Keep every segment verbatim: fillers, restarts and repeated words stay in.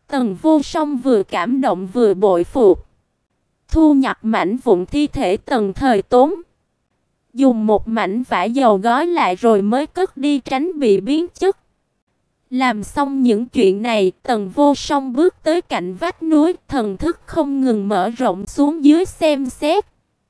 Tần Vô Song vừa cảm động vừa bội phục. Thu nhặt mảnh vụn thi thể Tần Thời Tốn, dùng một mảnh vải dầu gói lại rồi mới cất đi tránh bị biến chất. Làm xong những chuyện này, Tần Vô Song bước tới cạnh vách núi, thần thức không ngừng mở rộng xuống dưới xem xét.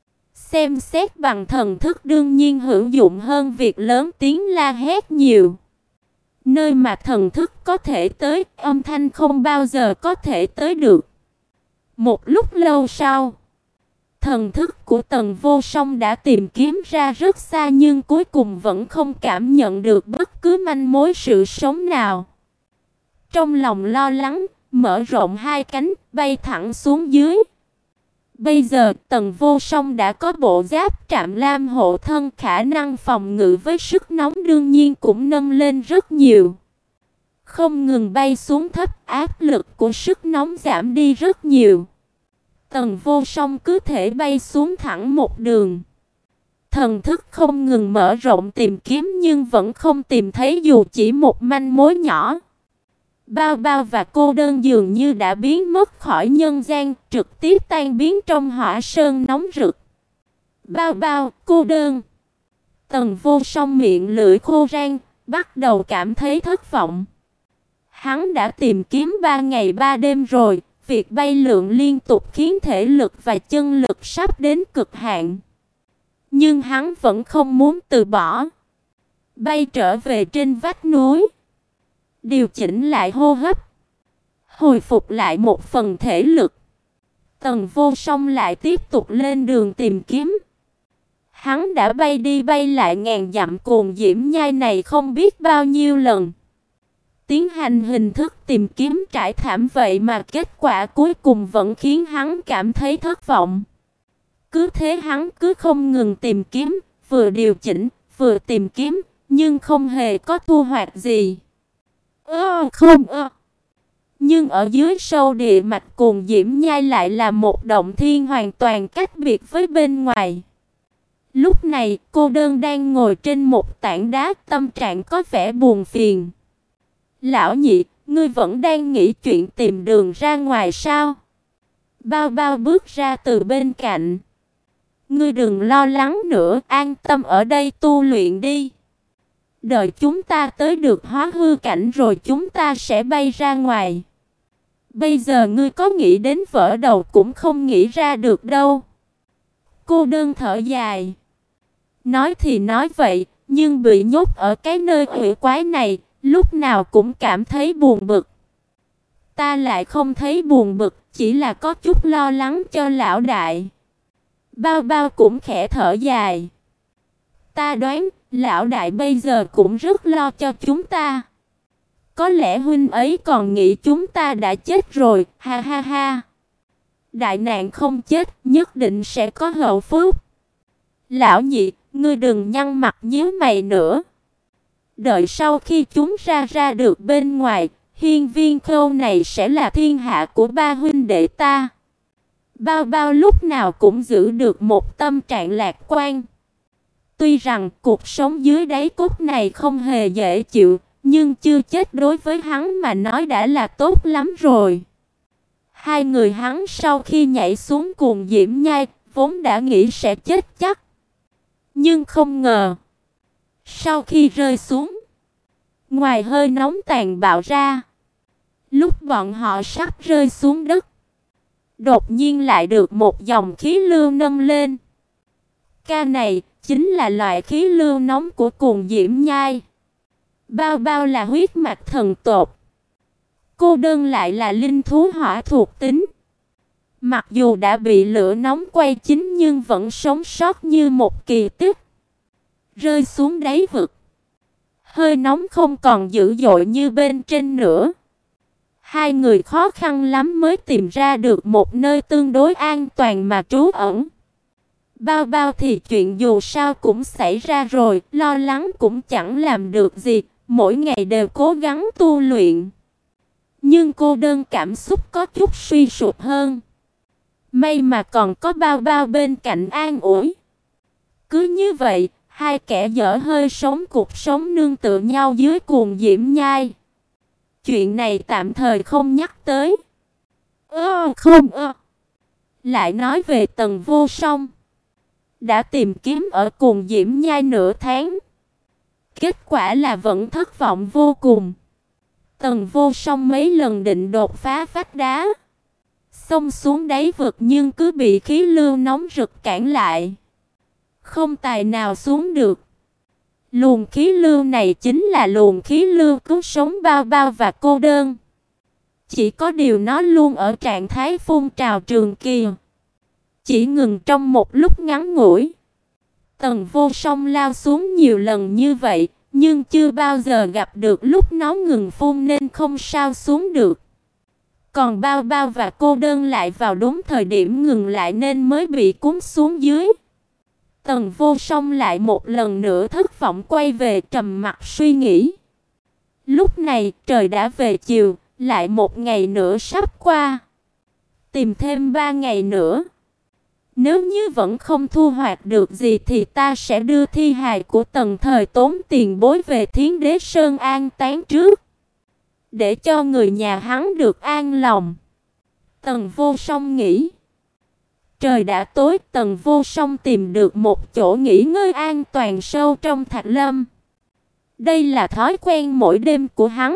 Xem xét bằng thần thức đương nhiên hữu dụng hơn việc lớn tiếng la hét nhiều. Nơi mà thần thức có thể tới, âm thanh không bao giờ có thể tới được. Một lúc lâu sau, thần thức của Tần Vô Song đã tìm kiếm ra rất xa nhưng cuối cùng vẫn không cảm nhận được bất cứ manh mối sự sống nào. Trong lòng lo lắng, mở rộng hai cánh, bay thẳng xuống dưới. Bây giờ Tần Vô Song đã có bộ giáp trạm lam hộ thân, khả năng phòng ngự với sức nóng đương nhiên cũng nâng lên rất nhiều. Không ngừng bay xuống thấp, áp lực của sức nóng giảm đi rất nhiều. Tần Vô Song cứ thể bay xuống thẳng một đường. Thần thức không ngừng mở rộng tìm kiếm nhưng vẫn không tìm thấy dù chỉ một manh mối nhỏ. Bao Bao và Cô Đơn dường như đã biến mất khỏi nhân gian, trực tiếp tan biến trong hỏa sơn nóng rực. Bao Bao, Cô Đơn. Tần Vô Song miệng lưỡi khô rang, bắt đầu cảm thấy thất vọng. Hắn đã tìm kiếm ba ngày ba đêm rồi, việc bay lượn liên tục khiến thể lực và chân lực sắp đến cực hạn. Nhưng hắn vẫn không muốn từ bỏ. Bay trở về trên vách núi, điều chỉnh lại hô hấp, hồi phục lại một phần thể lực. Tần Vô Song lại tiếp tục lên đường tìm kiếm. Hắn đã bay đi bay lại ngàn dặm Cuồng Diễm Nhai này không biết bao nhiêu lần. Tiến hành hình thức tìm kiếm trải thảm vậy mà kết quả cuối cùng vẫn khiến hắn cảm thấy thất vọng. Cứ thế hắn cứ không ngừng tìm kiếm, vừa điều chỉnh, vừa tìm kiếm, nhưng không hề có thu hoạch gì. Ơ không ơ. Nhưng ở dưới sâu địa mạch Cuồng Diễm Nhai lại là một động thiên hoàn toàn cách biệt với bên ngoài. Lúc này, Cô Đơn đang ngồi trên một tảng đá, tâm trạng có vẻ buồn phiền. Lão nhị, ngươi vẫn đang nghĩ chuyện tìm đường ra ngoài sao? Bao Bao bước ra từ bên cạnh. Ngươi đừng lo lắng nữa, an tâm ở đây tu luyện đi. Đợi chúng ta tới được hóa hư cảnh rồi chúng ta sẽ bay ra ngoài. Bây giờ ngươi có nghĩ đến vỡ đầu cũng không nghĩ ra được đâu. Cô Đơn thở dài. Nói thì nói vậy, nhưng bị nhốt ở cái nơi quỷ quái này, lúc nào cũng cảm thấy buồn bực. Ta lại không thấy buồn bực, chỉ là có chút lo lắng cho lão đại. Bao Bao cũng khẽ thở dài. Ta đoán, lão đại bây giờ cũng rất lo cho chúng ta. Có lẽ huynh ấy còn nghĩ chúng ta đã chết rồi, ha ha ha. Đại nạn không chết, nhất định sẽ có hậu phúc. Lão nhị, ngươi đừng nhăn mặt nhíu mày nữa. Đợi sau khi chúng ra ra được bên ngoài, hiên viên khâu này sẽ là thiên hạ của ba huynh đệ ta. Bao Bao lúc nào cũng giữ được một tâm trạng lạc quan. Tuy rằng cuộc sống dưới đáy cốt này không hề dễ chịu, nhưng chưa chết đối với hắn mà nói đã là tốt lắm rồi. Hai người hắn sau khi nhảy xuống Cuồng Diễm Nhai, vốn đã nghĩ sẽ chết chắc. Nhưng không ngờ, sau khi rơi xuống, ngoài hơi nóng tàn bạo ra, lúc bọn họ sắp rơi xuống đất, đột nhiên lại được một dòng khí lưu nâng lên. Ca này chính là loại khí lưu nóng của Cuồng Diễm Nhai. Bao Bao là huyết mạch thần tộc, Cô Đơn lại là linh thú hỏa thuộc tính. Mặc dù đã bị lửa nóng quay chín nhưng vẫn sống sót như một kỳ tích. Rơi xuống đáy vực, hơi nóng không còn dữ dội như bên trên nữa. Hai người khó khăn lắm mới tìm ra được một nơi tương đối an toàn mà trú ẩn. Bao Bao thì chuyện dù sao cũng xảy ra rồi, lo lắng cũng chẳng làm được gì, mỗi ngày đều cố gắng tu luyện. Nhưng Cô Đơn cảm xúc có chút suy sụp hơn. May mà còn có Bao Bao bên cạnh an ủi. Cứ như vậy, hai kẻ dở hơi sống cuộc sống nương tựa nhau dưới Cuồng Diễm Nhai. Chuyện này tạm thời không nhắc tới. Ơ không ơ. Lại nói về Tần Vô Song. Đã tìm kiếm ở cùng Diễm Nhai nửa tháng. Kết quả là vẫn thất vọng vô cùng. Tần Vô Song mấy lần định đột phá vách đá, xông xuống đáy vực nhưng cứ bị khí lưu nóng rực cản lại. Không tài nào xuống được. Luồng khí lưu này chính là luồng khí lưu cứu sống Bao Bao và cô đơn. Chỉ có điều nó luôn ở trạng thái phun trào trường kỳ, chỉ ngừng trong một lúc ngắn ngủi. Tần Vô Song lao xuống nhiều lần như vậy, nhưng chưa bao giờ gặp được lúc nó ngừng phun nên không sao xuống được. Còn Bao Bao và cô đơn lại vào đúng thời điểm ngừng lại nên mới bị cuốn xuống dưới. Tần Vô Song lại một lần nữa thất vọng quay về trầm mặc suy nghĩ. Lúc này trời đã về chiều, lại một ngày nữa sắp qua. Tìm thêm ba ngày nữa. Nếu như vẫn không thu hoạch được gì thì ta sẽ đưa thi hài của Tần Thời Tốn tiền bối về Thiến Đế Sơn an táng trước, để cho người nhà hắn được an lòng. Tần Vô Song nghĩ. Trời đã tối, Tần Vô Song tìm được một chỗ nghỉ ngơi an toàn sâu trong thạch lâm. Đây là thói quen mỗi đêm của hắn.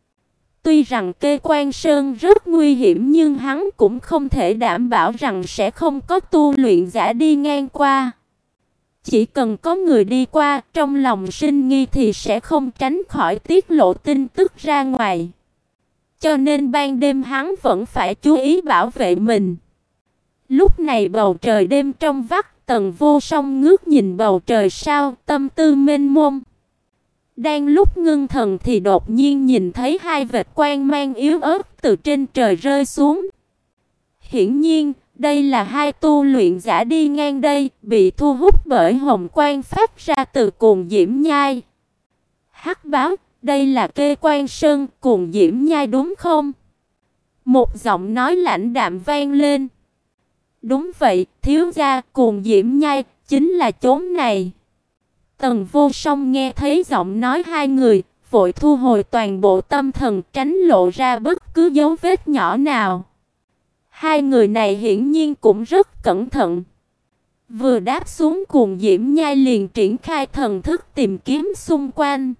Tuy rằng Kê Quan Sơn rất nguy hiểm nhưng hắn cũng không thể đảm bảo rằng sẽ không có tu luyện giả đi ngang qua. Chỉ cần có người đi qua, trong lòng sinh nghi thì sẽ không tránh khỏi tiết lộ tin tức ra ngoài. Cho nên ban đêm hắn vẫn phải chú ý bảo vệ mình. Lúc này bầu trời đêm trong vắt, Tần Vô Song ngước nhìn bầu trời sao, tâm tư mênh mông. Đang lúc ngưng thần thì đột nhiên nhìn thấy hai vệt quang mang yếu ớt từ trên trời rơi xuống. Hiển nhiên, đây là hai tu luyện giả đi ngang đây, bị thu hút bởi hồng quang phát ra từ Cuồng Diễm Nhai. Hắc báo, đây là Kê Quan Sơn, Cuồng Diễm Nhai đúng không? Một giọng nói lãnh đạm vang lên. Đúng vậy, thiếu gia, Cuồng Diễm Nhai chính là chốn này. Tần Vô Song nghe thấy giọng nói hai người, vội thu hồi toàn bộ tâm thần, tránh lộ ra bất cứ dấu vết nhỏ nào. Hai người này hiển nhiên cũng rất cẩn thận. Vừa đáp xuống Cuồng Diễm Nhai liền triển khai thần thức tìm kiếm xung quanh.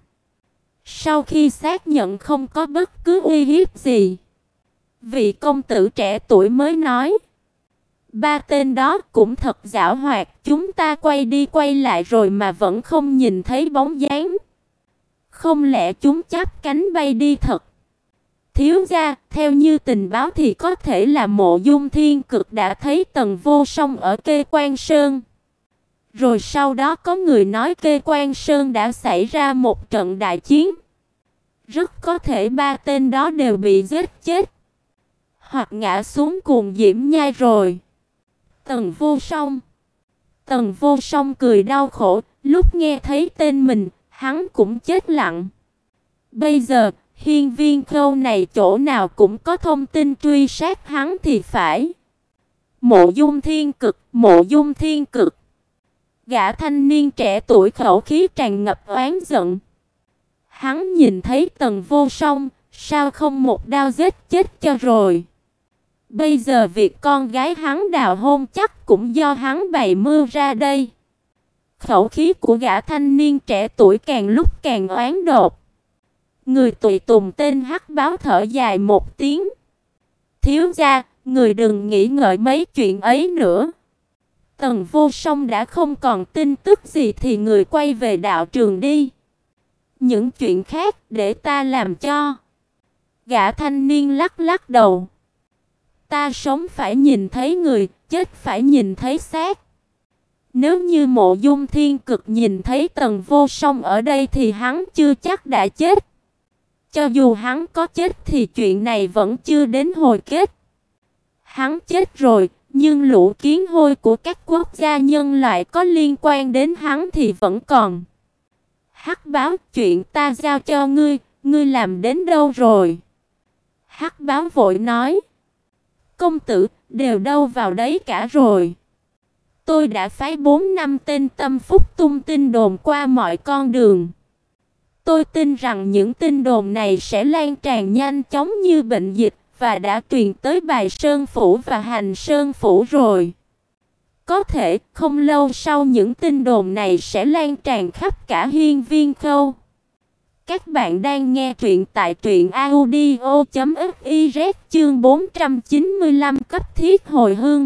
Sau khi xác nhận không có bất cứ uy hiếp gì, vị công tử trẻ tuổi mới nói: ba tên đó cũng thật giảo hoạt, chúng ta quay đi quay lại rồi mà vẫn không nhìn thấy bóng dáng. Không lẽ chúng chắp cánh bay đi thật? Thiếu gia, theo như tình báo thì có thể là Mộ Dung Thiên Cực đã thấy Tần Vô Song ở Kê Quan Sơn. Rồi sau đó có người nói Kê Quan Sơn đã xảy ra một trận đại chiến. Rất có thể ba tên đó đều bị giết chết, hoặc ngã xuống Cuồng Diễm Nhai rồi. Tần Vô Song. Tần Vô Song cười đau khổ, lúc nghe thấy tên mình, hắn cũng chết lặng. Bây giờ, Hiên Viên Khâu này chỗ nào cũng có thông tin truy sát hắn thì phải. Mộ Dung Thiên Cực, Mộ Dung Thiên Cực. Gã thanh niên trẻ tuổi khẩu khí tràn ngập oán giận. Hắn nhìn thấy Tần Vô Song, sao không một đao giết chết cho rồi. Bây giờ việc con gái hắn đào hôn chắc cũng do hắn bày mưu ra đây. Khẩu khí của gã thanh niên trẻ tuổi càng lúc càng oán độc. Người tùy tùng tên Hắc Báo thở dài một tiếng. Thiếu gia, người đừng nghĩ ngợi mấy chuyện ấy nữa. Tần Vô Song đã không còn tin tức gì thì người quay về đạo trường đi. Những chuyện khác để ta làm cho. Gã thanh niên lắc lắc đầu. Ta sống phải nhìn thấy người, chết phải nhìn thấy xác. Nếu như Mộ Dung Thiên Cực nhìn thấy Tần Vô Song ở đây thì hắn chưa chắc đã chết. Cho dù hắn có chết thì chuyện này vẫn chưa đến hồi kết. Hắn chết rồi, nhưng lũ kiến hôi của các quốc gia nhân loại có liên quan đến hắn thì vẫn còn. Hắc Báo, chuyện ta giao cho ngươi, ngươi làm đến đâu rồi? Hắc Báo vội nói. Công tử, đều đâu vào đấy cả rồi. Tôi đã phái bốn năm tên tâm phúc tung tin đồn qua mọi con đường. Tôi tin rằng những tin đồn này sẽ lan tràn nhanh chóng như bệnh dịch và đã truyền tới Bài Sơn Phủ và Hành Sơn Phủ rồi. Có thể không lâu sau những tin đồn này sẽ lan tràn khắp cả Hiên Viên Khâu. Các bạn đang nghe truyện tại truyện audio chấm fiz chương bốn trăm chín mươi lăm cấp thiết hồi hương.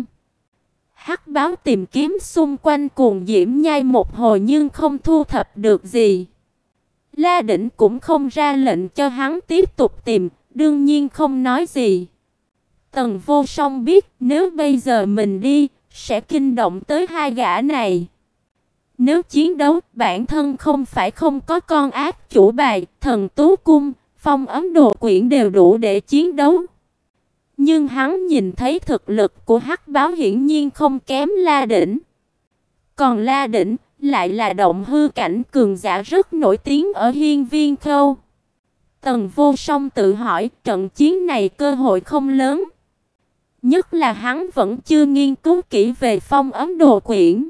Hắc báo tìm kiếm xung quanh Cuồng Diễm Nhai một hồi nhưng không thu thập được gì. La Đỉnh cũng không ra lệnh cho hắn tiếp tục tìm, đương nhiên không nói gì. Tần Vô Song biết nếu bây giờ mình đi, sẽ kinh động tới hai gã này. Nếu chiến đấu, bản thân không phải không có con ác chủ bài, thần tú cung, phong ấm đồ quyển đều đủ để chiến đấu. Nhưng hắn nhìn thấy thực lực của Hắc báo hiển nhiên không kém La Đỉnh. Còn La Đỉnh lại là động hư cảnh cường giả rất nổi tiếng ở Hiên Viên Khâu. Tần Vô Song tự hỏi trận chiến này cơ hội không lớn. Nhất là hắn vẫn chưa nghiên cứu kỹ về phong ấm đồ quyển.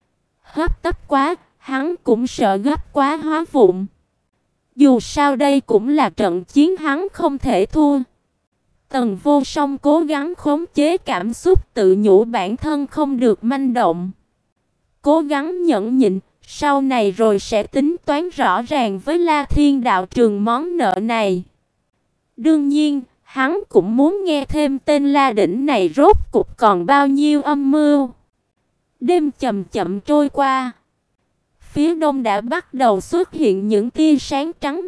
Hấp tấp quá, hắn cũng sợ gấp quá hóa vụn. Dù sao đây cũng là trận chiến hắn không thể thua. Tần Vô Song cố gắng khống chế cảm xúc tự nhủ bản thân không được manh động. Cố gắng nhẫn nhịn, sau này rồi sẽ tính toán rõ ràng với La Thiên đạo trường món nợ này. Đương nhiên, hắn cũng muốn nghe thêm tên La Đỉnh này rốt cuộc còn bao nhiêu âm mưu. Đêm chậm chậm trôi qua. Phía đông đã bắt đầu xuất hiện những tia sáng trắng.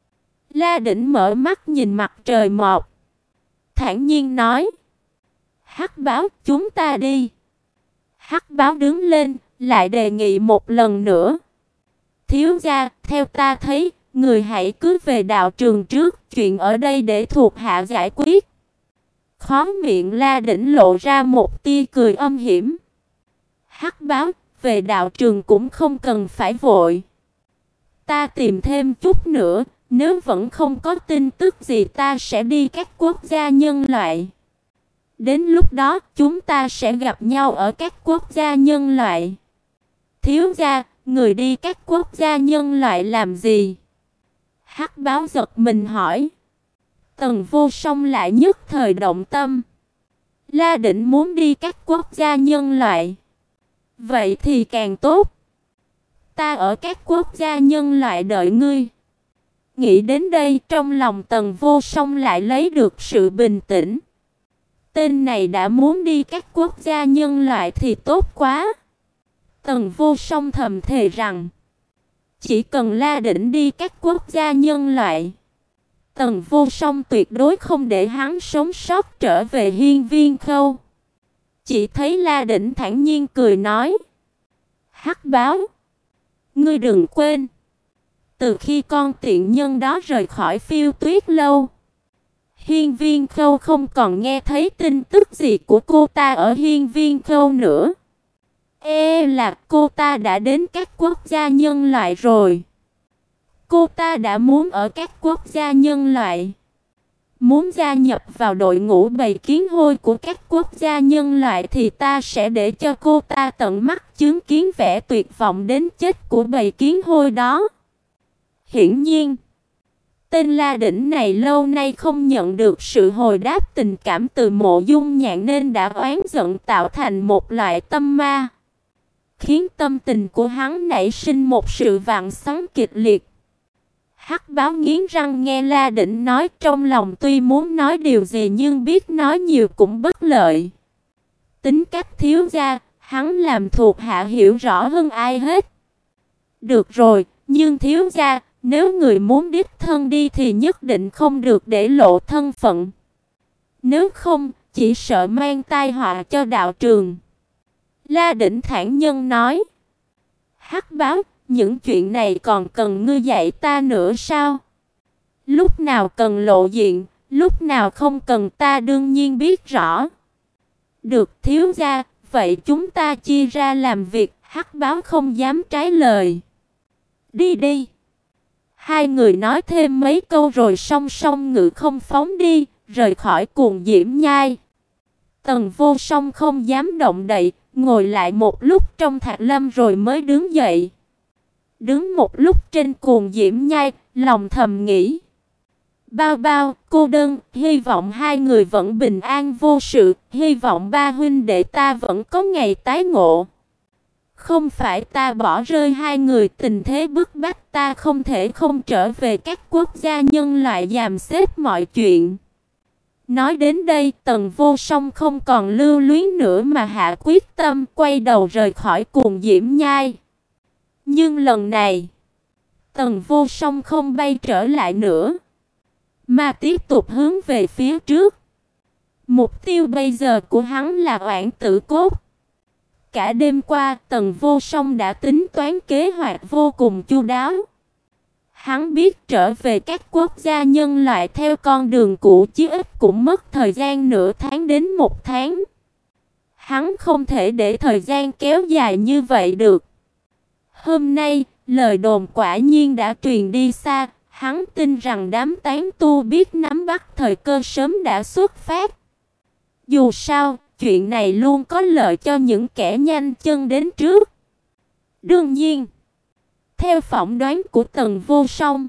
La Đỉnh mở mắt nhìn mặt trời mọc, thản nhiên nói: Hắc báo, chúng ta đi. Hắc báo đứng lên, lại đề nghị một lần nữa: Thiếu gia, theo ta thấy, người hãy cứ về đạo trường trước, chuyện ở đây để thuộc hạ giải quyết. Khóe miệng La Đỉnh lộ ra một tia cười âm hiểm. Hắc báo, về đạo trường cũng không cần phải vội. Ta tìm thêm chút nữa, nếu vẫn không có tin tức gì ta sẽ đi các quốc gia nhân loại. Đến lúc đó chúng ta sẽ gặp nhau ở các quốc gia nhân loại. Thiếu gia, người đi các quốc gia nhân loại làm gì? Hắc báo giật mình hỏi. Tần Vô Song lại nhất thời động tâm. La Đỉnh muốn đi các quốc gia nhân loại. Vậy thì càng tốt. Ta ở các quốc gia nhân loại đợi ngươi. Nghĩ đến đây, trong lòng Tần Vô Song lại lấy được sự bình tĩnh. Tên này đã muốn đi các quốc gia nhân loại thì tốt quá. Tần Vô Song thầm thề rằng chỉ cần La Đỉnh đi các quốc gia nhân loại, Tần Vô Song tuyệt đối không để hắn sống sót trở về Hiên Viên Khâu. Chỉ thấy La Đỉnh thản nhiên cười nói: Hắc báo, ngươi đừng quên, từ khi con tiện nhân đó rời khỏi Phiêu Tuyết lâu, Hiên Viên Khâu không còn nghe thấy tin tức gì của cô ta ở Hiên Viên Khâu nữa. Ê là cô ta đã đến các quốc gia nhân loại rồi. Cô ta đã muốn ở các quốc gia nhân loại, muốn gia nhập vào đội ngũ bầy kiến hôi của các quốc gia nhân loại thì ta sẽ để cho cô ta tận mắt chứng kiến vẻ tuyệt vọng đến chết của bầy kiến hôi đó. Hiển nhiên, tên La Đỉnh này lâu nay không nhận được sự hồi đáp tình cảm từ Mộ Dung Nhạn nên đã oán giận tạo thành một loại tâm ma, khiến tâm tình của hắn nảy sinh một sự vặn xoắn kịch liệt. Hắc báo nghiến răng nghe La Đỉnh nói, trong lòng tuy muốn nói điều gì nhưng biết nói nhiều cũng bất lợi. Tính cách thiếu gia, hắn làm thuộc hạ hiểu rõ hơn ai hết. Được rồi, nhưng thiếu gia, nếu người muốn đích thân đi thì nhất định không được để lộ thân phận. Nếu không, chỉ sợ mang tai họa cho đạo trường. La Đỉnh thản nhiên nói. Hắc báo, những chuyện này còn cần ngươi dạy ta nữa sao? Lúc nào cần lộ diện, lúc nào không cần ta đương nhiên biết rõ. Được thiếu gia, vậy chúng ta chia ra làm việc. Hắc báo không dám trái lời. Đi đi. Hai người nói thêm mấy câu rồi song song ngự không phóng đi, rời khỏi Cuồng Diễm Nhai. Tần Vô Song không dám động đậy, ngồi lại một lúc trong Thạch Lâm rồi mới đứng dậy. Đứng một lúc trên cuồng diễm nhai, lòng thầm nghĩ. Bao bao, cô đơn, hy vọng hai người vẫn bình an vô sự, hy vọng ba huynh đệ ta vẫn có ngày tái ngộ. Không phải ta bỏ rơi hai người, tình thế bức bách ta không thể không trở về các quốc gia nhân loại dàn xếp mọi chuyện. Nói đến đây, Tần Vô Song không còn lưu luyến nữa mà hạ quyết tâm quay đầu rời khỏi cuồng diễm nhai. Nhưng lần này, Tần Vô Song không bay trở lại nữa, mà tiếp tục hướng về phía trước. Mục tiêu bây giờ của hắn là Oản Tử Cốt. Cả đêm qua, Tần Vô Song đã tính toán kế hoạch vô cùng chu đáo. Hắn biết trở về các quốc gia nhân loại theo con đường cũ chí ít cũng mất thời gian nửa tháng đến một tháng. Hắn không thể để thời gian kéo dài như vậy được. Hôm nay, lời đồn quả nhiên đã truyền đi xa, hắn tin rằng đám tán tu biết nắm bắt thời cơ sớm đã xuất phát. Dù sao, chuyện này luôn có lợi cho những kẻ nhanh chân đến trước. Đương nhiên, theo phỏng đoán của Tần Vô Song,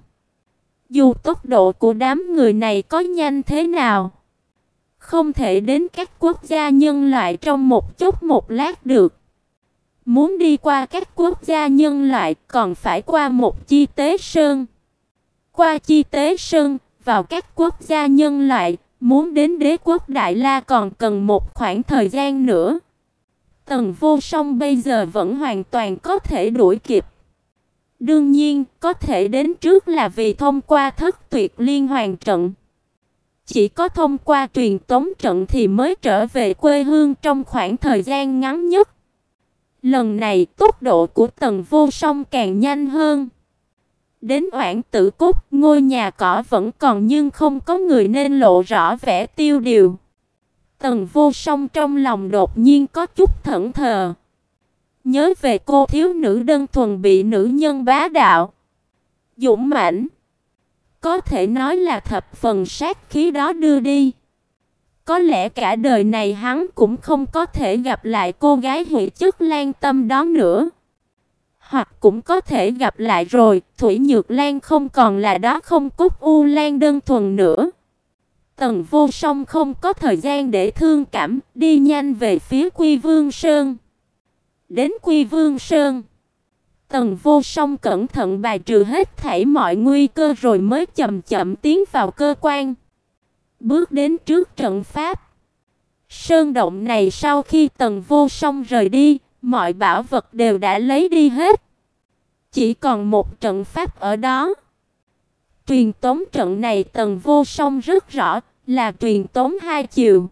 dù tốc độ của đám người này có nhanh thế nào, không thể đến các quốc gia nhân loại trong một chốc một lát được. Muốn đi qua các quốc gia nhân loại còn phải qua một Chi Tế Sơn. Qua Chi Tế Sơn, vào các quốc gia nhân loại, muốn đến đế quốc Đại La còn cần một khoảng thời gian nữa. Tần Vô Song bây giờ vẫn hoàn toàn có thể đuổi kịp. Đương nhiên, có thể đến trước là vì thông qua Thất Tuyệt Liên Hoàn trận. Chỉ có thông qua truyền tống trận thì mới trở về quê hương trong khoảng thời gian ngắn nhất. Lần này, tốc độ của Tần Vô Song càng nhanh hơn. Đến Oản Tử Cốt, ngôi nhà cỏ vẫn còn nhưng không có người nên lộ rõ vẻ tiêu điều. Tần Vô Song trong lòng đột nhiên có chút thẫn thờ. Nhớ về cô thiếu nữ đơn thuần bị nữ nhân bá đạo, dũng mãnh, có thể nói là thập phần sát khí đó đưa đi. Có lẽ cả đời này hắn cũng không có thể gặp lại cô gái Hủy Chất Lan Tâm đó nữa. Hoặc cũng có thể gặp lại rồi, Thủy Nhược Lan không còn là đó không Cúc U Lan đơn thuần nữa. Tần Vô Song không có thời gian để thương cảm, đi nhanh về phía Quy Vương Sơn. Đến Quy Vương Sơn, Tần Vô Song cẩn thận bài trừ hết thảy mọi nguy cơ rồi mới chậm chậm tiến vào cơ quan. Bước đến trước trận pháp. Sơn động này sau khi Tần Vô Song rời đi, mọi bảo vật đều đã lấy đi hết. Chỉ còn một trận pháp ở đó. Truyền tống trận này Tần Vô Song rất rõ, là truyền tống hai chiều.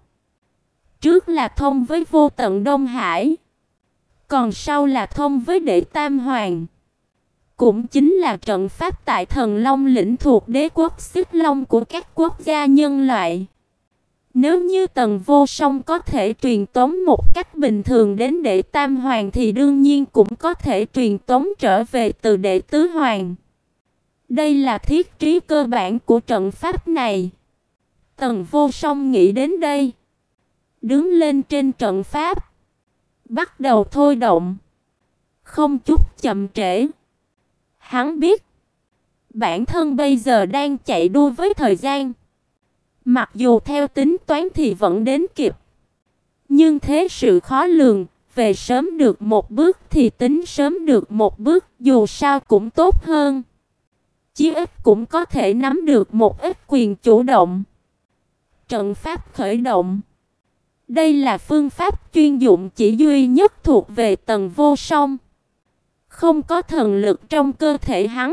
Trước là thông với vô tận Đông Hải, còn sau là thông với Đệ Tam Hoàng. Cũng chính là trận pháp tại Thần Long lĩnh thuộc đế quốc Xích Long của các quốc gia nhân loại. Nếu như Tần Vô Song có thể truyền tống một cách bình thường đến Đệ Tam Hoàng thì đương nhiên cũng có thể truyền tống trở về từ Đệ Tứ Hoàng. Đây là thiết trí cơ bản của trận pháp này. Tần Vô Song nghĩ đến đây, đứng lên trên trận pháp, bắt đầu thôi động. Không chút chậm trễ. Hắn biết, bản thân bây giờ đang chạy đua với thời gian. Mặc dù theo tính toán thì vẫn đến kịp, nhưng thế sự khó lường, về sớm được một bước thì tính sớm được một bước, dù sao cũng tốt hơn. Chí ít cũng có thể nắm được một ít quyền chủ động. Trận pháp khởi động. Đây là phương pháp chuyên dụng chỉ duy nhất thuộc về Tần Vô Song. Không có thần lực trong cơ thể hắn,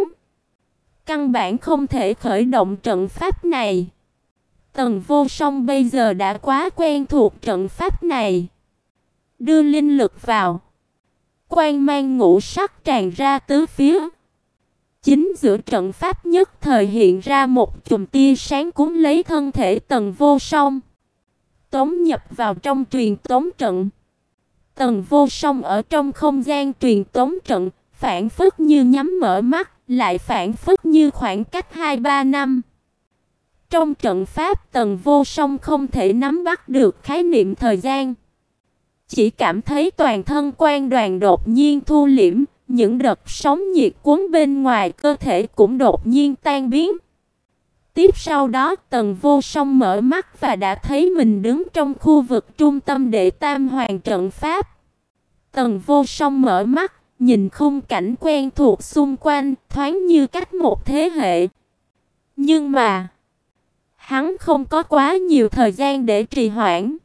căn bản không thể khởi động trận pháp này. Tần Vô Song bây giờ đã quá quen thuộc trận pháp này. Đưa linh lực vào, quang mang ngũ sắc tràn ra tứ phía. Chính giữa trận pháp nhất thời hiện ra một chùm tia sáng cuốn lấy thân thể Tần Vô Song, tống nhập vào trong truyền tống trận. Tần Vô Song ở trong không gian truyền tống trận, phảng phất như nhắm mở mắt, lại phảng phất như khoảng cách hai ba năm. Trong trận pháp, Tần Vô Song không thể nắm bắt được khái niệm thời gian. Chỉ cảm thấy toàn thân quan đoàn đột nhiên thu liễm, những đợt sóng nhiệt cuốn bên ngoài cơ thể cũng đột nhiên tan biến. Tiếp sau đó, Tần Vô Song mở mắt và đã thấy mình đứng trong khu vực trung tâm đệ tam hoàng trận pháp. Tần Vô Song mở mắt, nhìn khung cảnh quen thuộc xung quanh, thoáng như cách một thế hệ. Nhưng mà, hắn không có quá nhiều thời gian để trì hoãn.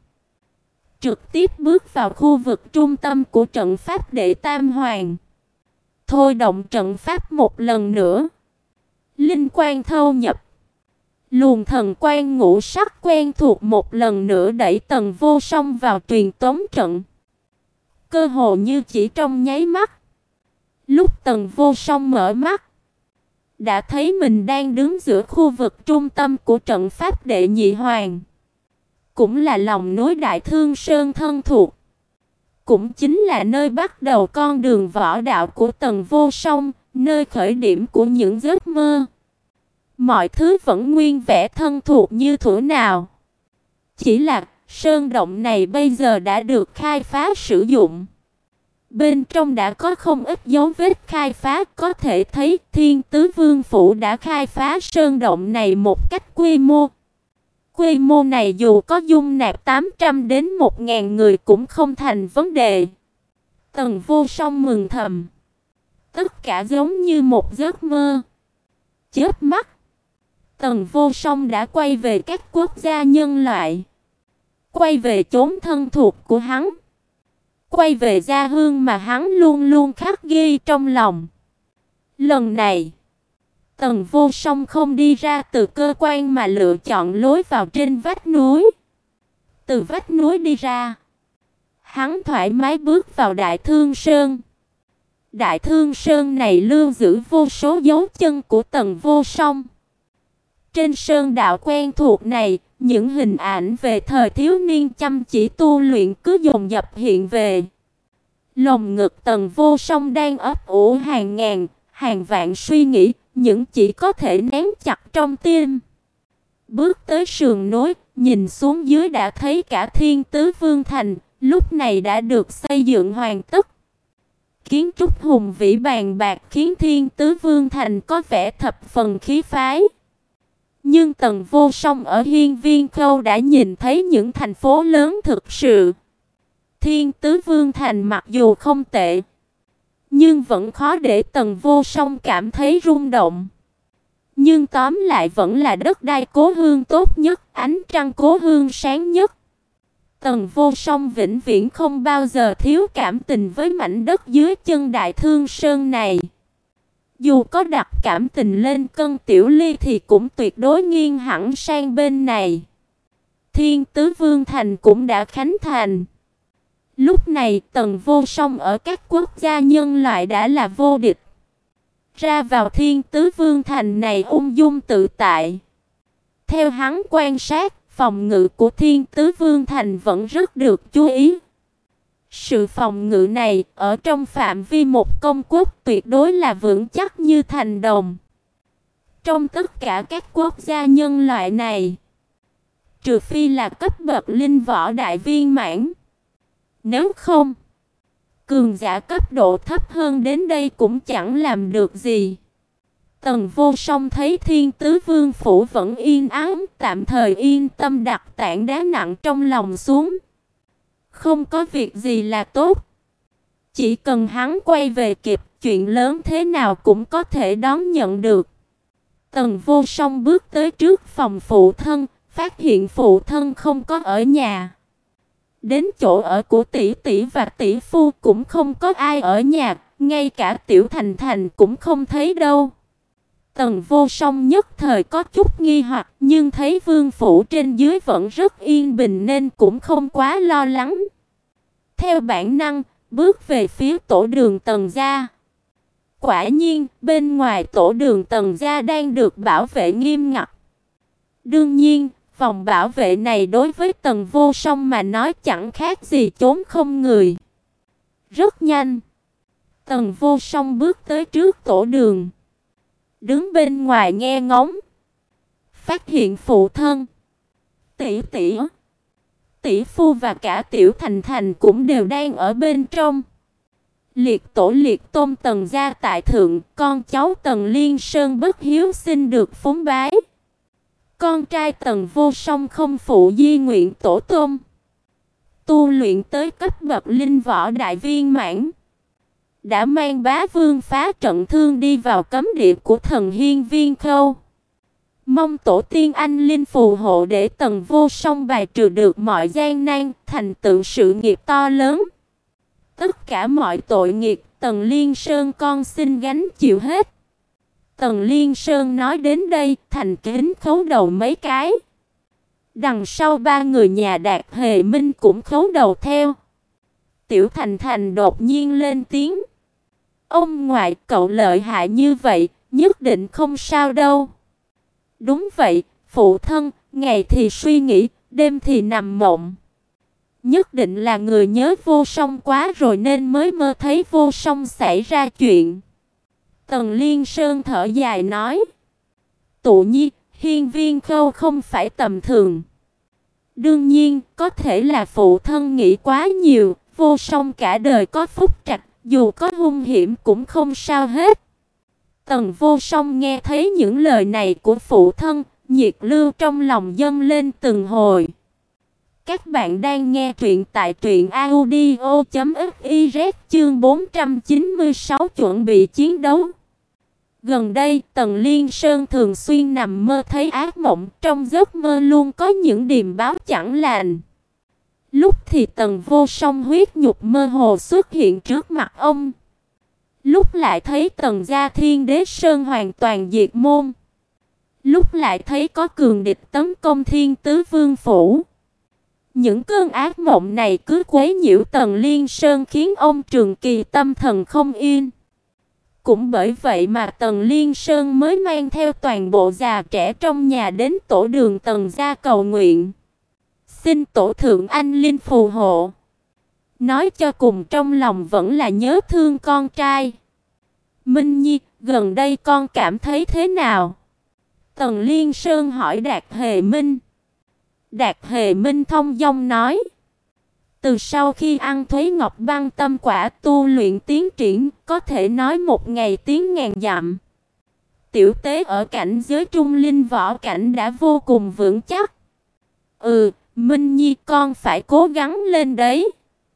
Trực tiếp bước vào khu vực trung tâm của trận pháp đệ tam hoàng. Thôi động trận pháp một lần nữa. Linh quang thâu nhập. Luồng thần quang ngũ sắc quen thuộc một lần nữa đẩy Tần Vô Song vào truyền tống trận. Cơ hồ như chỉ trong nháy mắt. Lúc Tần Vô Song mở mắt, đã thấy mình đang đứng giữa khu vực trung tâm của trận pháp đệ nhị hoàng. Cũng là lòng núi Đại Thương Sơn thân thuộc. Cũng chính là nơi bắt đầu con đường võ đạo của Tần Vô Song, nơi khởi điểm của những giấc mơ. Mọi thứ vẫn nguyên vẻ thân thuộc như thuở nào. Chỉ là sơn động này bây giờ đã được khai phá sử dụng. Bên trong đã có không ít dấu vết khai phá, có thể thấy Thiên Tứ Vương Phủ đã khai phá sơn động này một cách quy mô. Quy mô này dù có dung nạp tám trăm đến một nghìn người cũng không thành vấn đề. Tần Vô Song mừng thầm. Tất cả giống như một giấc mơ. Chớp mắt, Tần Vô Song đã quay về các quốc gia nhân loại. Quay về chốn thân thuộc của hắn. Quay về gia hương mà hắn luôn luôn khắc ghi trong lòng. Lần này, Tần Vô Song không đi ra từ cơ quan mà lựa chọn lối vào trên vách núi. Từ vách núi đi ra, hắn thoải mái bước vào Đại Thương Sơn. Đại Thương Sơn này lưu giữ vô số dấu chân của Tần Vô Song. Trên sơn đạo quen thuộc này, những hình ảnh về thời thiếu niên chăm chỉ tu luyện cứ dồn dập hiện về. Lồng ngực Tần Vô Song đang ấp ủ hàng ngàn, hàng vạn suy nghĩ, những chỉ có thể nén chặt trong tim. Bước tới sườn núi, nhìn xuống dưới đã thấy cả Thiên Tứ Vương Thành, lúc này đã được xây dựng hoàn tất. Kiến trúc hùng vĩ bàn bạc khiến Thiên Tứ Vương Thành có vẻ thập phần khí phái. Nhưng Tần Vô Song ở Hiên Viên Khâu đã nhìn thấy những thành phố lớn thực sự. Thiên Tứ Vương Thành mặc dù không tệ, nhưng vẫn khó để Tần Vô Song cảm thấy rung động. Nhưng tóm lại vẫn là đất đai cố hương tốt nhất, ánh trăng cố hương sáng nhất. Tần Vô Song vĩnh viễn không bao giờ thiếu cảm tình với mảnh đất dưới chân Đại Thương Sơn này. Dù có đặt cảm tình lên cân tiểu ly thì cũng tuyệt đối nghiêng hẳn sang bên này. Thiên Tứ Vương Thành cũng đã khánh thành. Lúc này Tần Vô Song ở các quốc gia nhân loại đã là vô địch. Ra vào Thiên Tứ Vương Thành này ung dung tự tại. Theo hắn quan sát, phòng ngự của Thiên Tứ Vương Thành vẫn rất được chú ý. Sự phòng ngự này ở trong phạm vi một công quốc tuyệt đối là vững chắc như thành đồng. Trong tất cả các quốc gia nhân loại này, trừ phi là cấp bậc linh võ đại viên mãn. Nếu không, cường giả cấp độ thấp hơn đến đây cũng chẳng làm được gì. Tần Vô Song thấy Thiên Tứ Vương Phủ vẫn yên ắng, tạm thời yên tâm đặt tảng đá nặng trong lòng xuống. Không có việc gì là tốt. Chỉ cần hắn quay về kịp, chuyện lớn thế nào cũng có thể đón nhận được. Tần Vô Song bước tới trước phòng phụ thân, phát hiện phụ thân không có ở nhà. Đến chỗ ở của tỷ tỷ và tỷ phu cũng không có ai ở nhà, ngay cả Tiểu Thành Thành cũng không thấy đâu. Tần Vô Song nhất thời có chút nghi hoặc, nhưng thấy vương phủ trên dưới vẫn rất yên bình nên cũng không quá lo lắng. Theo bản năng, bước về phía tổ đường Tần gia. Quả nhiên, bên ngoài tổ đường Tần gia đang được bảo vệ nghiêm ngặt. Đương nhiên, vòng bảo vệ này đối với Tần Vô Song mà nói chẳng khác gì chốn không người. Rất nhanh, Tần Vô Song bước tới trước tổ đường. Đứng bên ngoài nghe ngóng, phát hiện phụ thân, tỷ tỷ, tỷ phu và cả Tiểu Thành Thành cũng đều đang ở bên trong. Liệt tổ liệt tôn Tần gia tại thượng, con cháu Tần Liên Sơn bất hiếu xin được phúng bái. Con trai Tần Vô Song không phụ di nguyện tổ tôn, tu luyện tới cấp bậc linh võ đại viên mãn, đã mang bá vương phá trận thương đi vào cấm địa của thần Hiên Viên Khâu. Mong tổ tiên anh linh phù hộ để Tần Vô Song bài trừ được mọi gian nan, thành tựu sự nghiệp to lớn. Tất cả mọi tội nghiệp, Tần Liên Sơn con xin gánh chịu hết. Tần Liên Sơn nói đến đây, thành kính khấu đầu mấy cái. Đằng sau ba người nhà Đạt Hề Minh cũng khấu đầu theo. Tiểu Thành Thành đột nhiên lên tiếng. Ông ngoại, cậu lợi hại như vậy, nhất định không sao đâu. Đúng vậy, phụ thân, ngày thì suy nghĩ, đêm thì nằm mộng. Nhất định là người nhớ Vô Song quá rồi nên mới mơ thấy Vô Song xảy ra chuyện. Tần Liên Sơn thở dài nói. Tụ nhi, Hiên Viên Khâu không phải tầm thường. Đương nhiên, có thể là phụ thân nghĩ quá nhiều, Vô Song cả đời có phúc trạch, dù có hung hiểm cũng không sao hết. Tần Vô Song nghe thấy những lời này của phụ thân, nhiệt lưu trong lòng dâng lên từng hồi. Các bạn đang nghe truyện tại truyện audio chấm fiz chương bốn trăm chín mươi sáu chuẩn bị chiến đấu. Gần đây, Tần Liên Sơn thường xuyên nằm mơ thấy ác mộng, trong giấc mơ luôn có những điềm báo chẳng lành. Lúc thì Tần Vô Song huyết nhục mơ hồ xuất hiện trước mặt ông. Lúc lại thấy Tần gia Thiên Đế Sơn hoàn toàn diệt môn. Lúc lại thấy có cường địch tấn công Thiên Tứ Vương phủ. Những cơn ác mộng này cứ quấy nhiễu Tần Liên Sơn khiến ông trường kỳ tâm thần không yên. Cũng bởi vậy mà Tần Liên Sơn mới mang theo toàn bộ già trẻ trong nhà đến tổ đường Tần gia cầu nguyện. Xin tổ thượng anh linh phù hộ. Nói cho cùng trong lòng vẫn là nhớ thương con trai. Minh Nhi, gần đây con cảm thấy thế nào? Tần Liên Sơn hỏi Đạt Hề Minh. Đạt Hề Minh thông dong nói. Từ sau khi ăn Thuế Ngọc Băng tâm quả tu luyện tiến triển, có thể nói một ngày tiến ngàn dặm. Tiểu tế ở cảnh giới trung linh võ cảnh đã vô cùng vững chắc. Ừ, Minh Nhi con phải cố gắng lên đấy.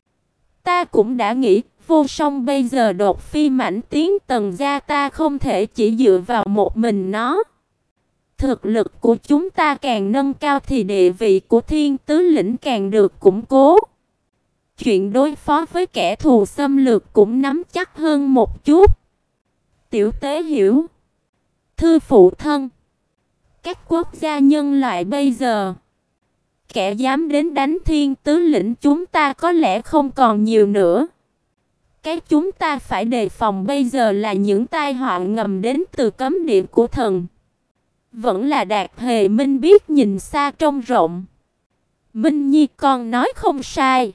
Ta cũng đã nghĩ, Vô Song bây giờ đột phi mãnh tiến Tần gia ta không thể chỉ dựa vào một mình nó. Thực lực của chúng ta càng nâng cao thì địa vị của Thiên Tứ Lĩnh càng được củng cố. Chuyện đối phó với kẻ thù xâm lược cũng nắm chắc hơn một chút. Tiểu tế hiểu. Thưa phụ thân, các quốc gia nhân loại bây giờ, kẻ dám đến đánh Thiên Tứ Lĩnh chúng ta có lẽ không còn nhiều nữa. Cái chúng ta phải đề phòng bây giờ là những tai họa ngầm đến từ cấm địa của thần. Vẫn là Đạt Hề Minh biết nhìn xa trông rộng. Minh Nhi con nói không sai.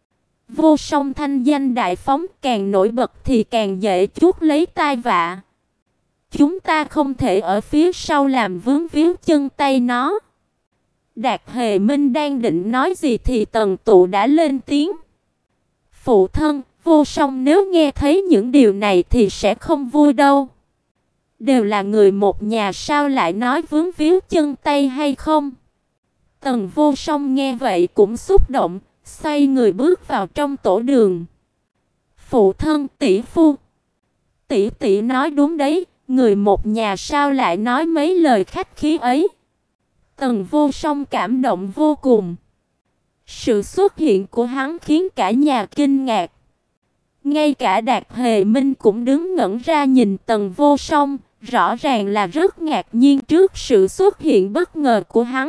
Vô Song thanh danh đại phóng, càng nổi bật thì càng dễ chuốc lấy tai vạ. Chúng ta không thể ở phía sau làm vướng víu chân tay nó. Đạt Hề Minh đang định nói gì thì Tần Tụ đã lên tiếng. Phụ thân, Vô Song nếu nghe thấy những điều này thì sẽ không vui đâu. Đều là người một nhà sao lại nói vướng víu chân tay hay không? Tần Vô Song nghe vậy cũng xúc động, xoay người bước vào trong tổ đường. Phụ thân, tỷ phu, tỷ tỷ nói đúng đấy, người một nhà sao lại nói mấy lời khách khí ấy? Tần Vô Song cảm động vô cùng. Sự xuất hiện của hắn khiến cả nhà kinh ngạc. Ngay cả Đạt Hề Minh cũng đứng ngẩn ra nhìn Tần Vô Song, rõ ràng là rất ngạc nhiên trước sự xuất hiện bất ngờ của hắn.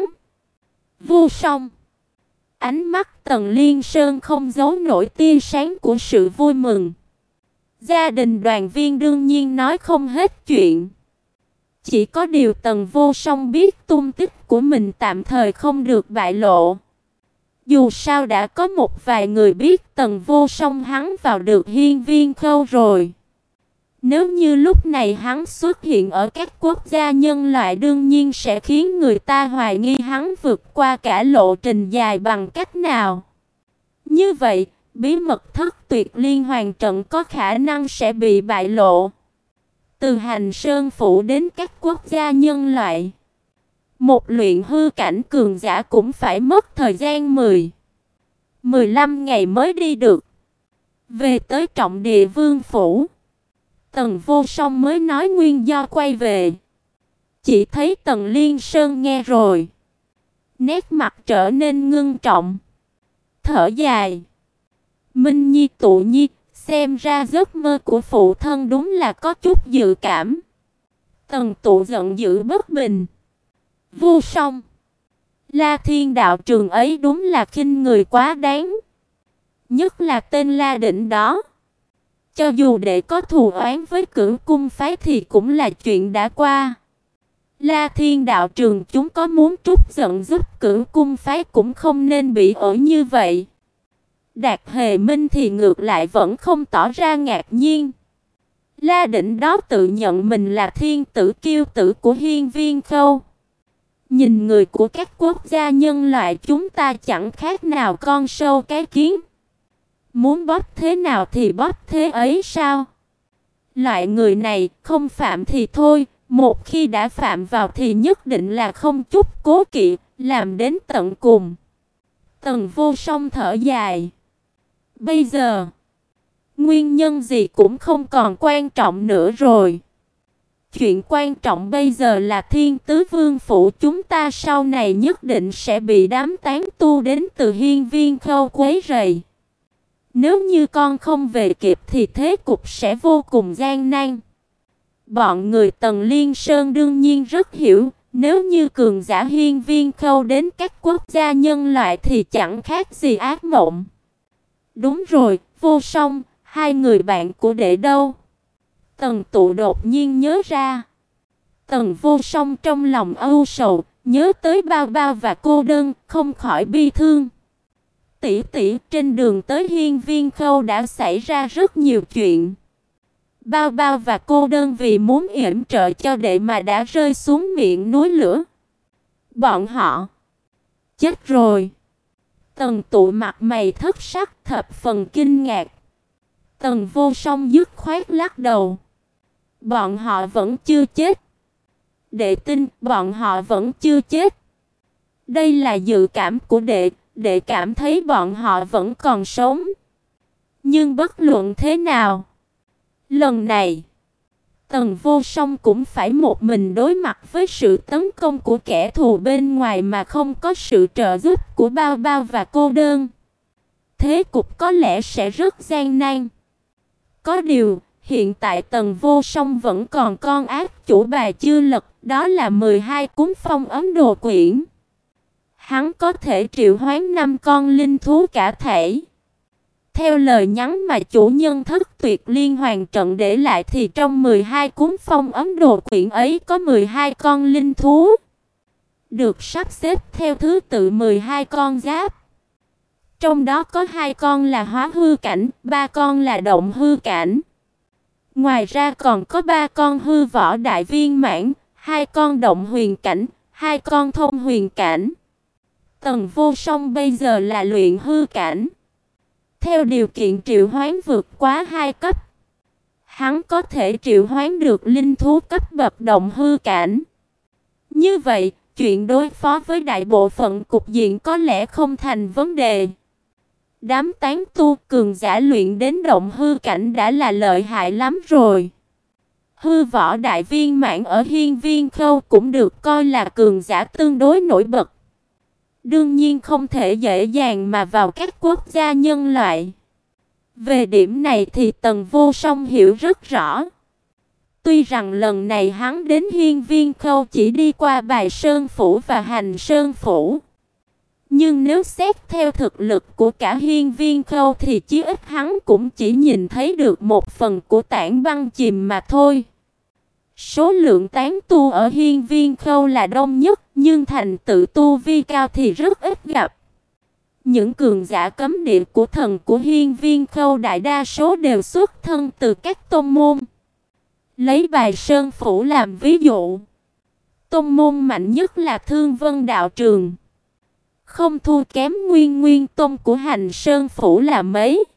Vô Song. Ánh mắt Tần Liên Sơn không giấu nổi tia sáng của sự vui mừng. Gia đình đoàn viên đương nhiên nói không hết chuyện. Chỉ có điều Tần Vô Song biết tung tích của mình tạm thời không được bại lộ. Dù sao đã có một vài người biết Tần Vô Song hắn vào được Hiên Viên Khâu rồi. Nếu như lúc này hắn xuất hiện ở các quốc gia nhân loại đương nhiên sẽ khiến người ta hoài nghi hắn vượt qua cả lộ trình dài bằng cách nào. Như vậy, bí mật thất tuyệt liên hoàn trận có khả năng sẽ bị bại lộ. Từ Hành Sơn phủ đến các quốc gia nhân loại, một luyện hư cảnh cường giả cũng phải mất thời gian mười, mười lăm ngày mới đi được. Về tới trọng địa vương phủ, Tần Vô Song mới nói nguyên do quay về. Chỉ thấy Tần Liên Sơn nghe rồi, nét mặt trở nên ngưng trọng, thở dài. Minh Nhi tụ nhi, xem ra giấc mơ của phụ thân đúng là có chút dự cảm. Tần tụ giận dữ bất bình. Vô Song, La Thiên đạo trường ấy đúng là khinh người quá đáng. Nhất là tên La Định đó. Cho dù để có thù oán với Cửu Cung phái thì cũng là chuyện đã qua. La Thiên đạo trường chúng có muốn trút giận giúp Cửu Cung phái cũng không nên bị ổi như vậy. Đạt Hề Minh thì ngược lại vẫn không tỏ ra ngạc nhiên. La Định đó tự nhận mình là thiên tử kiêu tử của Hiên Viên Khâu. Nhìn người của các quốc gia nhân loại chúng ta chẳng khác nào con sâu cái kiến. Muốn bóp thế nào thì bóp thế ấy sao? Loại người này không phạm thì thôi, một khi đã phạm vào thì nhất định là không chút cố kỵ, làm đến tận cùng. Tần Vô Song thở dài. Bây giờ, nguyên nhân gì cũng không còn quan trọng nữa rồi. Chuyện quan trọng bây giờ là Thiên Tứ Vương phủ chúng ta sau này nhất định sẽ bị đám tán tu đến từ Hiên Viên Khâu quấy rầy. Nếu như con không về kịp thì thế cục sẽ vô cùng gian nan. Bọn người Tần Liên Sơn đương nhiên rất hiểu, nếu như cường giả Hiên Viên Khâu đến các quốc gia nhân loại thì chẳng khác gì ác mộng. Đúng rồi, Vô Song, hai người bạn của đệ đâu? Tần Tụ đột nhiên nhớ ra. Tần Vô Song trong lòng âu sầu, nhớ tới Bao Bao và cô đơn, không khỏi bi thương. Tỷ tỷ, trên đường tới Hiên Viên Khâu đã xảy ra rất nhiều chuyện. Bao Bao và cô đơn vì muốn yểm trợ cho đệ mà đã rơi xuống miệng núi lửa. Bọn họ chết rồi. Tần Tụ mặt mày thất sắc, thập phần kinh ngạc. Tần Vô Song dứt khoát lắc đầu. Bọn họ vẫn chưa chết. Đệ tin bọn họ vẫn chưa chết. Đây là dự cảm của đệ, đệ cảm thấy bọn họ vẫn còn sống. Nhưng bất luận thế nào, lần này Tần Vô Song cũng phải một mình đối mặt với sự tấn công của kẻ thù bên ngoài mà không có sự trợ giúp của Bao Bao và cô đơn. Thế cục có lẽ sẽ rất gian nan. Có điều, hiện tại Tần Vô Song vẫn còn con ác chủ bài chưa lật, đó là mười hai cuốn phong ấn đồ quyển. Hắn có thể triệu hoán năm con linh thú cả thể. Theo lời nhắn mà chủ nhân thất tuyệt liên hoàn trận để lại thì trong mười hai cuốn phong ấn đồ quyển ấy có mười hai con linh thú. Được sắp xếp theo thứ tự mười hai con giáp. Trong đó có hai con là hóa hư cảnh, ba con là động hư cảnh. Ngoài ra còn có ba con hư võ đại viên mãn, hai con động huyền cảnh, hai con thông huyền cảnh. Tần Vô Song bây giờ là luyện hư cảnh. Theo điều kiện triệu hoán vượt quá hai cấp, hắn có thể triệu hoán được linh thú cấp bậc động hư cảnh. Như vậy, chuyện đối phó với đại bộ phận cục diện có lẽ không thành vấn đề. Đám tán tu cường giả luyện đến động hư cảnh đã là lợi hại lắm rồi. Hư võ đại viên mãn ở Hiên Viên Khâu cũng được coi là cường giả tương đối nổi bật. Đương nhiên không thể dễ dàng mà vào các quốc gia nhân loại. Về điểm này thì Tần Vô Song hiểu rất rõ. Tuy rằng lần này hắn đến Hiên Viên Khâu chỉ đi qua Bài Sơn Phủ và Hành Sơn Phủ. Nhưng nếu xét theo thực lực của cả Hiên Viên Khâu thì chí ít hắn cũng chỉ nhìn thấy được một phần của tảng băng chìm mà thôi. Số lượng tán tu ở Hiên Viên Khâu là đông nhất, nhưng thành tựu tu vi cao thì rất ít gặp. Những cường giả cấm địa của thần của Hiên Viên Khâu đại đa số đều xuất thân từ các tông môn. Lấy Bài Sơn Phủ làm ví dụ, tông môn mạnh nhất là Thương Vân Đạo Trường, không thua kém Nguyên Nguyên Tông của Hành Sơn Phủ là mấy.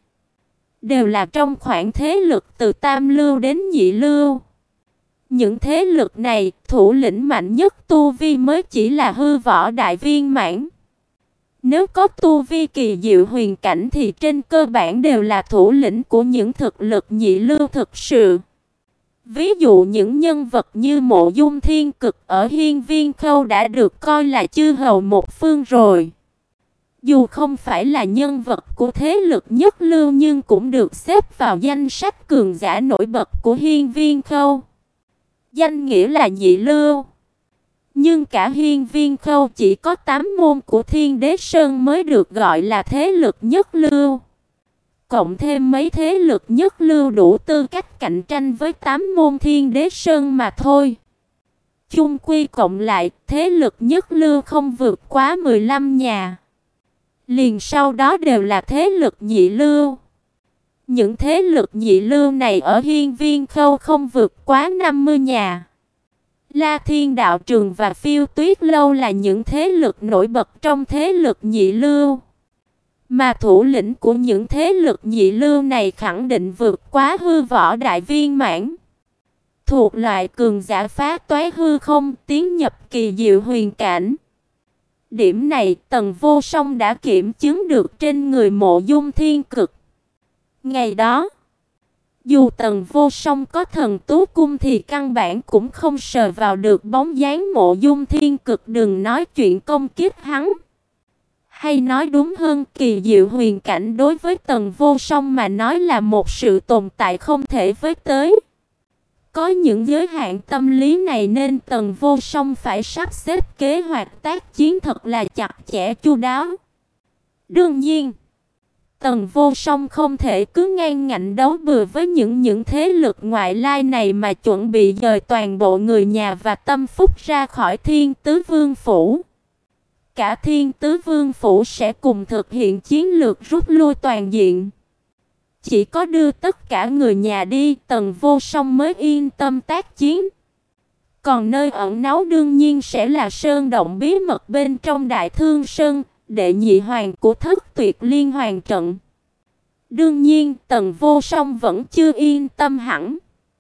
đều là trong khoảng thế lực từ tam lưu đến nhị lưu. Những thế lực này, thủ lĩnh mạnh nhất tu vi mới chỉ là hư võ đại viên mãn. Nếu có tu vi kỳ diệu huyền cảnh thì trên cơ bản đều là thủ lĩnh của những thực lực nhị lưu thực sự. Ví dụ những nhân vật như Mộ Dung Thiên Cực ở Hiên Viên Khâu đã được coi là chư hầu một phương rồi. Dù không phải là nhân vật của thế lực nhất lưu nhưng cũng được xếp vào danh sách cường giả nổi bật của Hiên Viên Khâu. Danh nghĩa là nhị lưu. Nhưng cả Hiên Viên Khâu chỉ có tám môn của Thiên Đế Sơn mới được gọi là thế lực nhất lưu. Cộng thêm mấy thế lực nhất lưu đủ tư cách cạnh tranh với tám môn Thiên Đế Sơn mà thôi. Chung quy cộng lại, thế lực nhất lưu không vượt quá mười lăm nhà. Liền sau đó đều là thế lực nhị lưu. Những thế lực nhị lưu này ở Hiên Viên Khâu không vượt quá năm mươi nhà. La Thiên Đạo Trường và Phiêu Tuyết Lâu là những thế lực nổi bật trong thế lực nhị lưu. Mà thủ lĩnh của những thế lực nhị lưu này khẳng định vượt quá hư võ đại viên mãn. Thuộc loại cường giả phá toái hư không, tiến nhập kỳ diệu huyền cảnh. Điểm này Tần Vô Song đã kiểm chứng được trên người Mộ Dung Thiên Cực. Ngày đó, dù Tần Vô Song có thần tú cung thì căn bản cũng không sờ vào được bóng dáng Mộ Dung Thiên Cực, đừng nói chuyện công kích hắn. Hay nói đúng hơn, kỳ diệu huyền cảnh đối với Tần Vô Song mà nói là một sự tồn tại không thể với tới. Có những giới hạn tâm lý này nên Tần Vô Song phải sắp xếp kế hoạch tác chiến thật là chặt chẽ chu đáo. Đương nhiên, Tần Vô Song không thể cứ ngang ngạnh đấu bừa với những những thế lực ngoại lai này mà chuẩn bị dời toàn bộ người nhà và tâm phúc ra khỏi Thiên Tứ Vương Phủ. Cả Thiên Tứ Vương Phủ sẽ cùng thực hiện chiến lược rút lui toàn diện. Chỉ có đưa tất cả người nhà đi, Tần Vô Song mới yên tâm tác chiến. Còn nơi ẩn náu đương nhiên sẽ là sơn động bí mật bên trong Đại Thương Sơn, đệ nhị hoàng của Thất Tuyệt Liên Hoàn trận. Đương nhiên, Tần Vô Song vẫn chưa yên tâm hẳn.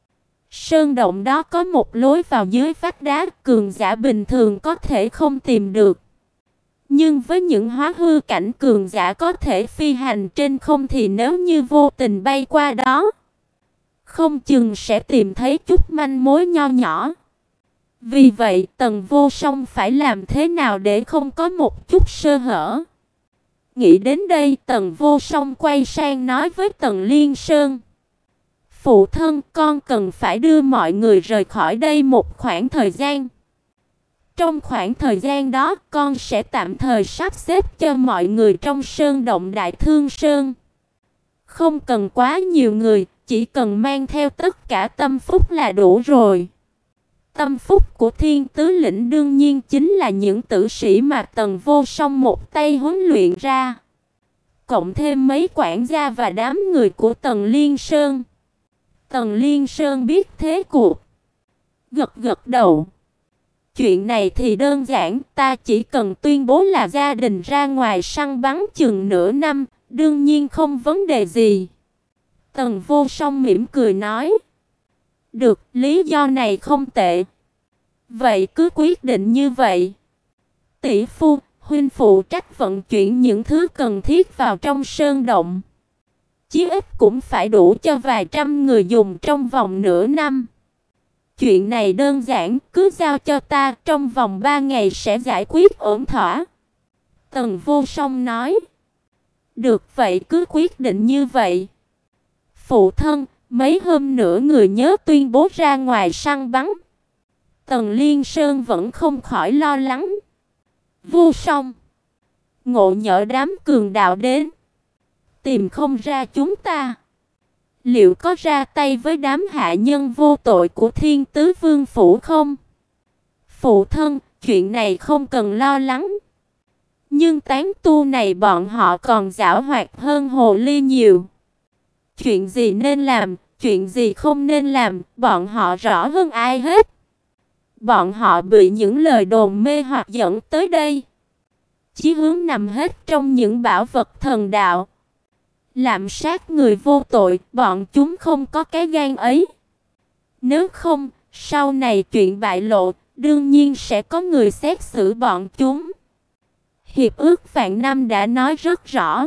Sơn động đó có một lối vào dưới vách đá, cường giả bình thường có thể không tìm được. Nhưng với những hóa hư cảnh cường giả có thể phi hành trên không thì nếu như vô tình bay qua đó, không chừng sẽ tìm thấy chút manh mối nho nhỏ. Vì vậy, Tần Vô Song phải làm thế nào để không có một chút sơ hở. Nghĩ đến đây, Tần Vô Song quay sang nói với Tần Liên Sơn: Phụ thân, con cần phải đưa mọi người rời khỏi đây một khoảng thời gian. Trong khoảng thời gian đó, con sẽ tạm thời sắp xếp cho mọi người trong sơn động Đại Thương Sơn. Không cần quá nhiều người, chỉ cần mang theo tất cả tâm phúc là đủ rồi. Tâm phúc của Thiên Tứ Lĩnh đương nhiên chính là những tử sĩ mà Tần Vô Song một tay huấn luyện ra. Cộng thêm mấy quản gia và đám người của Tần Liên Sơn. Tần Liên Sơn biết thế cuộc, gật gật đầu. Chuyện này thì đơn giản, ta chỉ cần tuyên bố là gia đình ra ngoài săn bắn chừng nửa năm, đương nhiên không vấn đề gì. Tần Vô Song mỉm cười nói: Được, lý do này không tệ. Vậy cứ quyết định như vậy. Tỷ phu, huynh phụ trách vận chuyển những thứ cần thiết vào trong sơn động. Chí ít cũng phải đủ cho vài trăm người dùng trong vòng nửa năm. Chuyện này đơn giản, cứ giao cho ta, trong vòng ba ngày sẽ giải quyết ổn thỏa. Tần Vô Song nói: Được, vậy cứ quyết định như vậy. Phụ thân, mấy hôm nữa người nhớ tuyên bố ra ngoài săn bắn. Tần Liên Sơn vẫn không khỏi lo lắng. Vô Song, ngộ nhỡ đám cường đạo đến, tìm không ra chúng ta, liệu có ra tay với đám hạ nhân vô tội của Thiên Tứ Vương Phủ không? Phụ thân, chuyện này không cần lo lắng. Nhưng tán tu này bọn họ còn giảo hoạt hơn hồ ly nhiều. Chuyện gì nên làm, chuyện gì không nên làm, bọn họ rõ hơn ai hết. Bọn họ bị những lời đồn mê hoặc dẫn tới đây. Chí hướng nằm hết trong những bảo vật thần đạo. lạm sát người vô tội, bọn chúng không có cái gan ấy. Nếu không, sau này chuyện bại lộ, đương nhiên sẽ có người xét xử bọn chúng. Hiệp ước vạn năm đã nói rất rõ.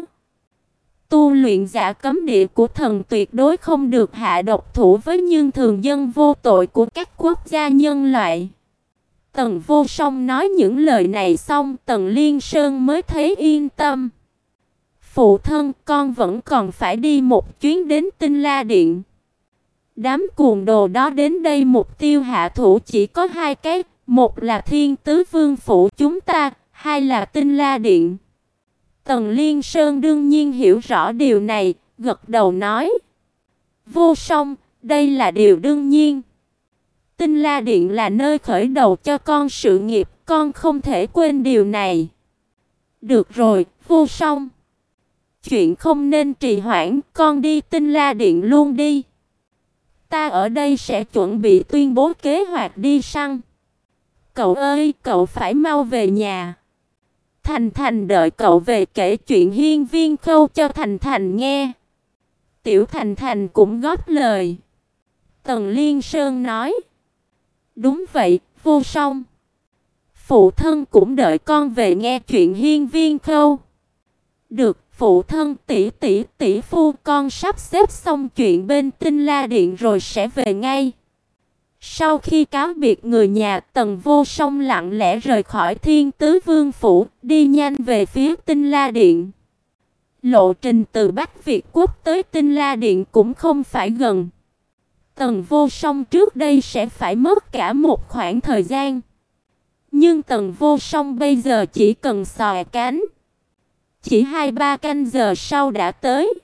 Tu luyện giả cấm địa của thần tuyệt đối không được hạ độc thủ với những thường dân vô tội của các quốc gia nhân loại. Tần Vô Song nói những lời này xong, Tần Liên Sơn mới thấy yên tâm. Phụ thân, con vẫn còn phải đi một chuyến đến Tinh La Điện. Đám cuồng đồ đó đến đây mục tiêu hạ thủ chỉ có hai cái, một là Thiên Tứ Vương phủ chúng ta, hai là Tinh La Điện. Tần Liên Sơn đương nhiên hiểu rõ điều này, gật đầu nói. Vô Song, đây là điều đương nhiên. Tinh La Điện là nơi khởi đầu cho con sự nghiệp, con không thể quên điều này. Được rồi, Vô Song. Chuyện không nên trì hoãn, con đi Tinh La Điện luôn đi. Ta ở đây sẽ chuẩn bị tuyên bố kế hoạch đi săn. Cậu ơi, cậu phải mau về nhà. Thành Thành đợi cậu về kể chuyện Hiên Viên Khâu cho Thành Thành nghe. Tiểu Thành Thành cũng góp lời. Tần Liên Sơn nói. Đúng vậy, Vô Song. Phụ thân cũng đợi con về nghe chuyện Hiên Viên Khâu. Được, phụ thân, tỷ tỷ, tỷ phu, con sắp xếp xong chuyện bên Tinh La Điện rồi sẽ về ngay. Sau khi cáo biệt người nhà, Tần Vô Song lặng lẽ rời khỏi Thiên Tứ Vương phủ, đi nhanh về phía Tinh La Điện. Lộ trình từ Bắc Việt Quốc tới Tinh La Điện cũng không phải gần. Tần Vô Song trước đây sẽ phải mất cả một khoảng thời gian. Nhưng Tần Vô Song bây giờ chỉ cần xòe cánh. Chỉ hai ba canh giờ sau đã tới.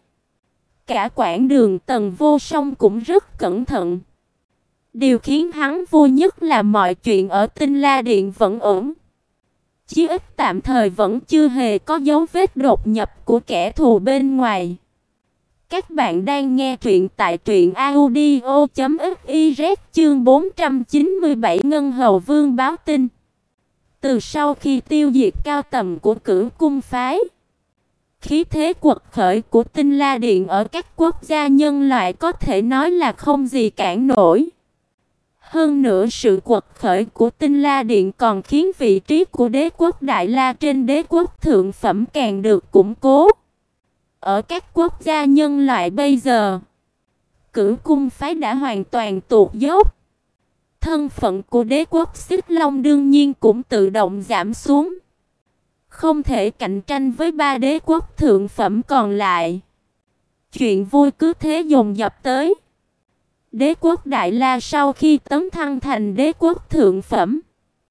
Cả quãng đường Tần Vô Song cũng rất cẩn thận. Điều khiến hắn vui nhất là mọi chuyện ở Tinh La Điện vẫn ổn. Chí ít tạm thời vẫn chưa hề có dấu vết đột nhập của kẻ thù bên ngoài. Các bạn đang nghe truyện tại truyện audio chấm fiz chương bốn trăm chín mươi bảy Ngân Hầu Vương báo tin. Từ sau khi tiêu diệt cao tầm của Cửu Cung phái, khí thế quật khởi của Tinh La Điện ở các quốc gia nhân loại có thể nói là không gì cản nổi. Hơn nữa sự quật khởi của Tinh La Điện còn khiến vị trí của đế quốc Đại La trên đế quốc thượng phẩm càng được củng cố. Ở các quốc gia nhân loại bây giờ, Cửu Cung phái đã hoàn toàn tuột dốc. Thân phận của đế quốc Xích Long đương nhiên cũng tự động giảm xuống. Không thể cạnh tranh với ba đế quốc thượng phẩm còn lại. Chuyện vui cứ thế dồn dập tới. Đế quốc Đại La sau khi tấn thăng thành đế quốc thượng phẩm,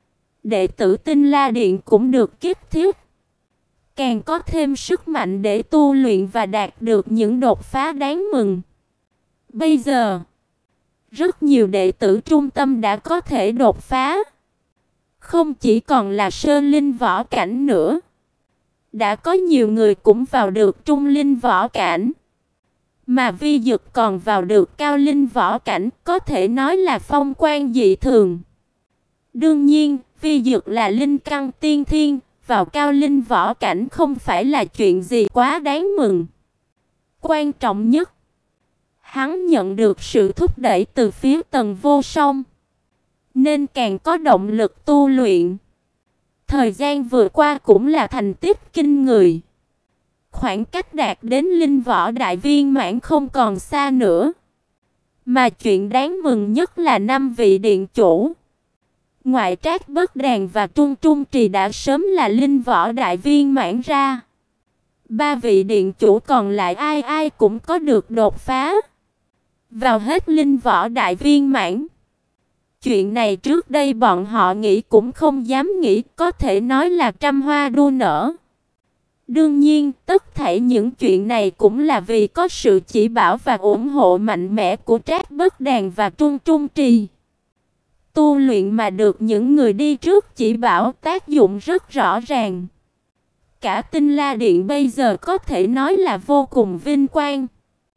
đệ tử Tinh La Điện cũng được kiếp thiết, càng có thêm sức mạnh để tu luyện và đạt được những đột phá đáng mừng. Bây giờ, rất nhiều đệ tử trung tâm đã có thể đột phá. Không chỉ còn là sơ linh võ cảnh nữa, đã có nhiều người cũng vào được trung linh võ cảnh. Mà Vi Dực còn vào được cao linh võ cảnh, có thể nói là phong quang dị thường. Đương nhiên, Vi Dực là linh căn tiên thiên, vào cao linh võ cảnh không phải là chuyện gì quá đáng mừng. Quan trọng nhất, hắn nhận được sự thúc đẩy từ phía Tần Vô Song, nên càng có động lực tu luyện. Thời gian vừa qua cũng là thành tích kinh người. Khoảng cách đạt đến linh võ đại viên mãn không còn xa nữa. Mà chuyện đáng mừng nhất là năm vị điện chủ, ngoại Trác Bất Đàn và Trung Trung Trì đã sớm là linh võ đại viên mãn ra. Ba vị điện chủ còn lại ai ai cũng có được đột phá, vào hết linh võ đại viên mãn. Chuyện này trước đây bọn họ nghĩ cũng không dám nghĩ, có thể nói là trăm hoa đua nở. Đương nhiên, tất thảy những chuyện này cũng là vì có sự chỉ bảo và ủng hộ mạnh mẽ của Trác Bất Đàn và Trung Trung Trì. Tu luyện mà được những người đi trước chỉ bảo tác dụng rất rõ ràng. Cả Tinh La Điện bây giờ có thể nói là vô cùng vinh quang.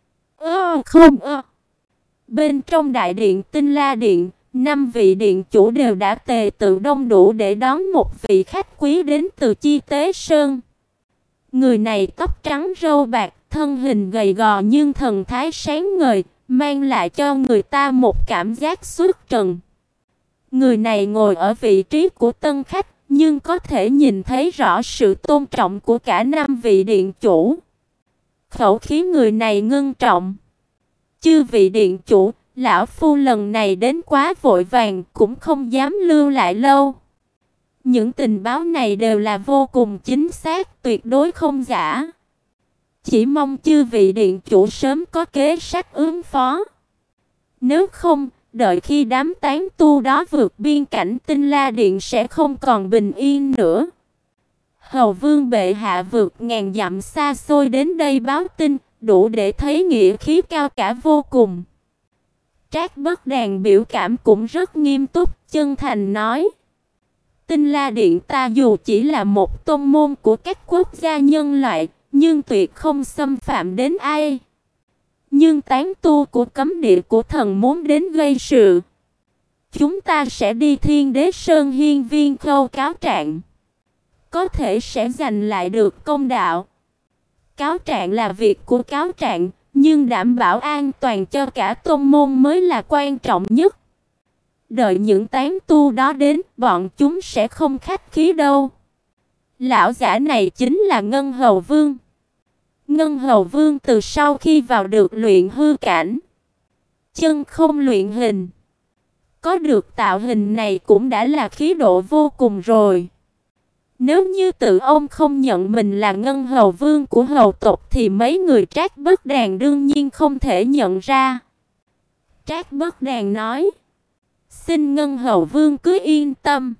Ơ không ơ. Bên trong đại điện Tinh La Điện, năm vị điện chủ đều đã tề tự đông đủ để đón một vị khách quý đến từ Chi Tế Sơn. Người này tóc trắng râu bạc, thân hình gầy gò nhưng thần thái sáng ngời, mang lại cho người ta một cảm giác xuất trần. Người này ngồi ở vị trí của tân khách, nhưng có thể nhìn thấy rõ sự tôn trọng của cả năm vị điện chủ. Khẩu khí người này ngưng trọng. Chư vị điện chủ, lão phu lần này đến quá vội vàng, cũng không dám lưu lại lâu. Những tình báo này đều là vô cùng chính xác, tuyệt đối không giả. Chỉ mong chư vị điện chủ sớm có kế sách ứng phó. Nếu không, đợi khi đám tán tu đó vượt biên cảnh Tinh La Điện sẽ không còn bình yên nữa. Hầu vương bệ hạ vượt ngàn dặm xa xôi đến đây báo tin, đủ để thấy nghĩa khí cao cả vô cùng. Trác Bất Đàn biểu cảm cũng rất nghiêm túc, chân thành nói: Tinh La Điện ta dù chỉ là một tôn môn của các quốc gia nhân loại, nhưng tuyệt không xâm phạm đến ai. Nhưng tán tu của cấm địa của thần muốn đến gây sự, chúng ta sẽ đi Thiên Đế Sơn Hiên Viên Khâu cáo trạng. Có thể sẽ giành lại được công đạo. Cáo trạng là việc của cáo trạng, nhưng đảm bảo an toàn cho cả tôn môn mới là quan trọng nhất. Đợi những tán tu đó đến, bọn chúng sẽ không khách khí đâu. Lão giả này chính là Ngân Hầu Vương. Ngân Hầu Vương từ sau khi vào được luyện hư cảnh, chân không luyện hình, có được tạo hình này cũng đã là khí độ vô cùng rồi. Nếu như tự ông không nhận mình là Ngân Hầu Vương của hầu tộc thì mấy người Trác Bất Đàn đương nhiên không thể nhận ra. Trác Bất Đàn nói: Xin Ngân Hầu Vương cứ yên tâm.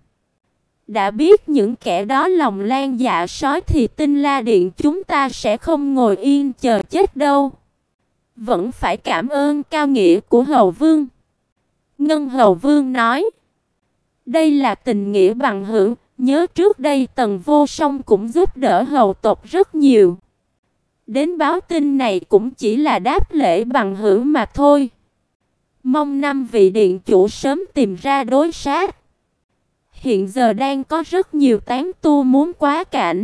Đã biết những kẻ đó lòng lan dạ sói thì Tinh La Điện chúng ta sẽ không ngồi yên chờ chết đâu. Vẫn phải cảm ơn cao nghĩa của Hầu Vương. Ngân Hầu Vương nói: Đây là tình nghĩa bằng hữu. Nhớ trước đây Tần Vô Song cũng giúp đỡ hầu tộc rất nhiều. Đến báo tin này cũng chỉ là đáp lễ bằng hữu mà thôi. Mong năm vị điện chủ sớm tìm ra đối sát. Hiện giờ đang có rất nhiều tán tu muốn quá cảnh.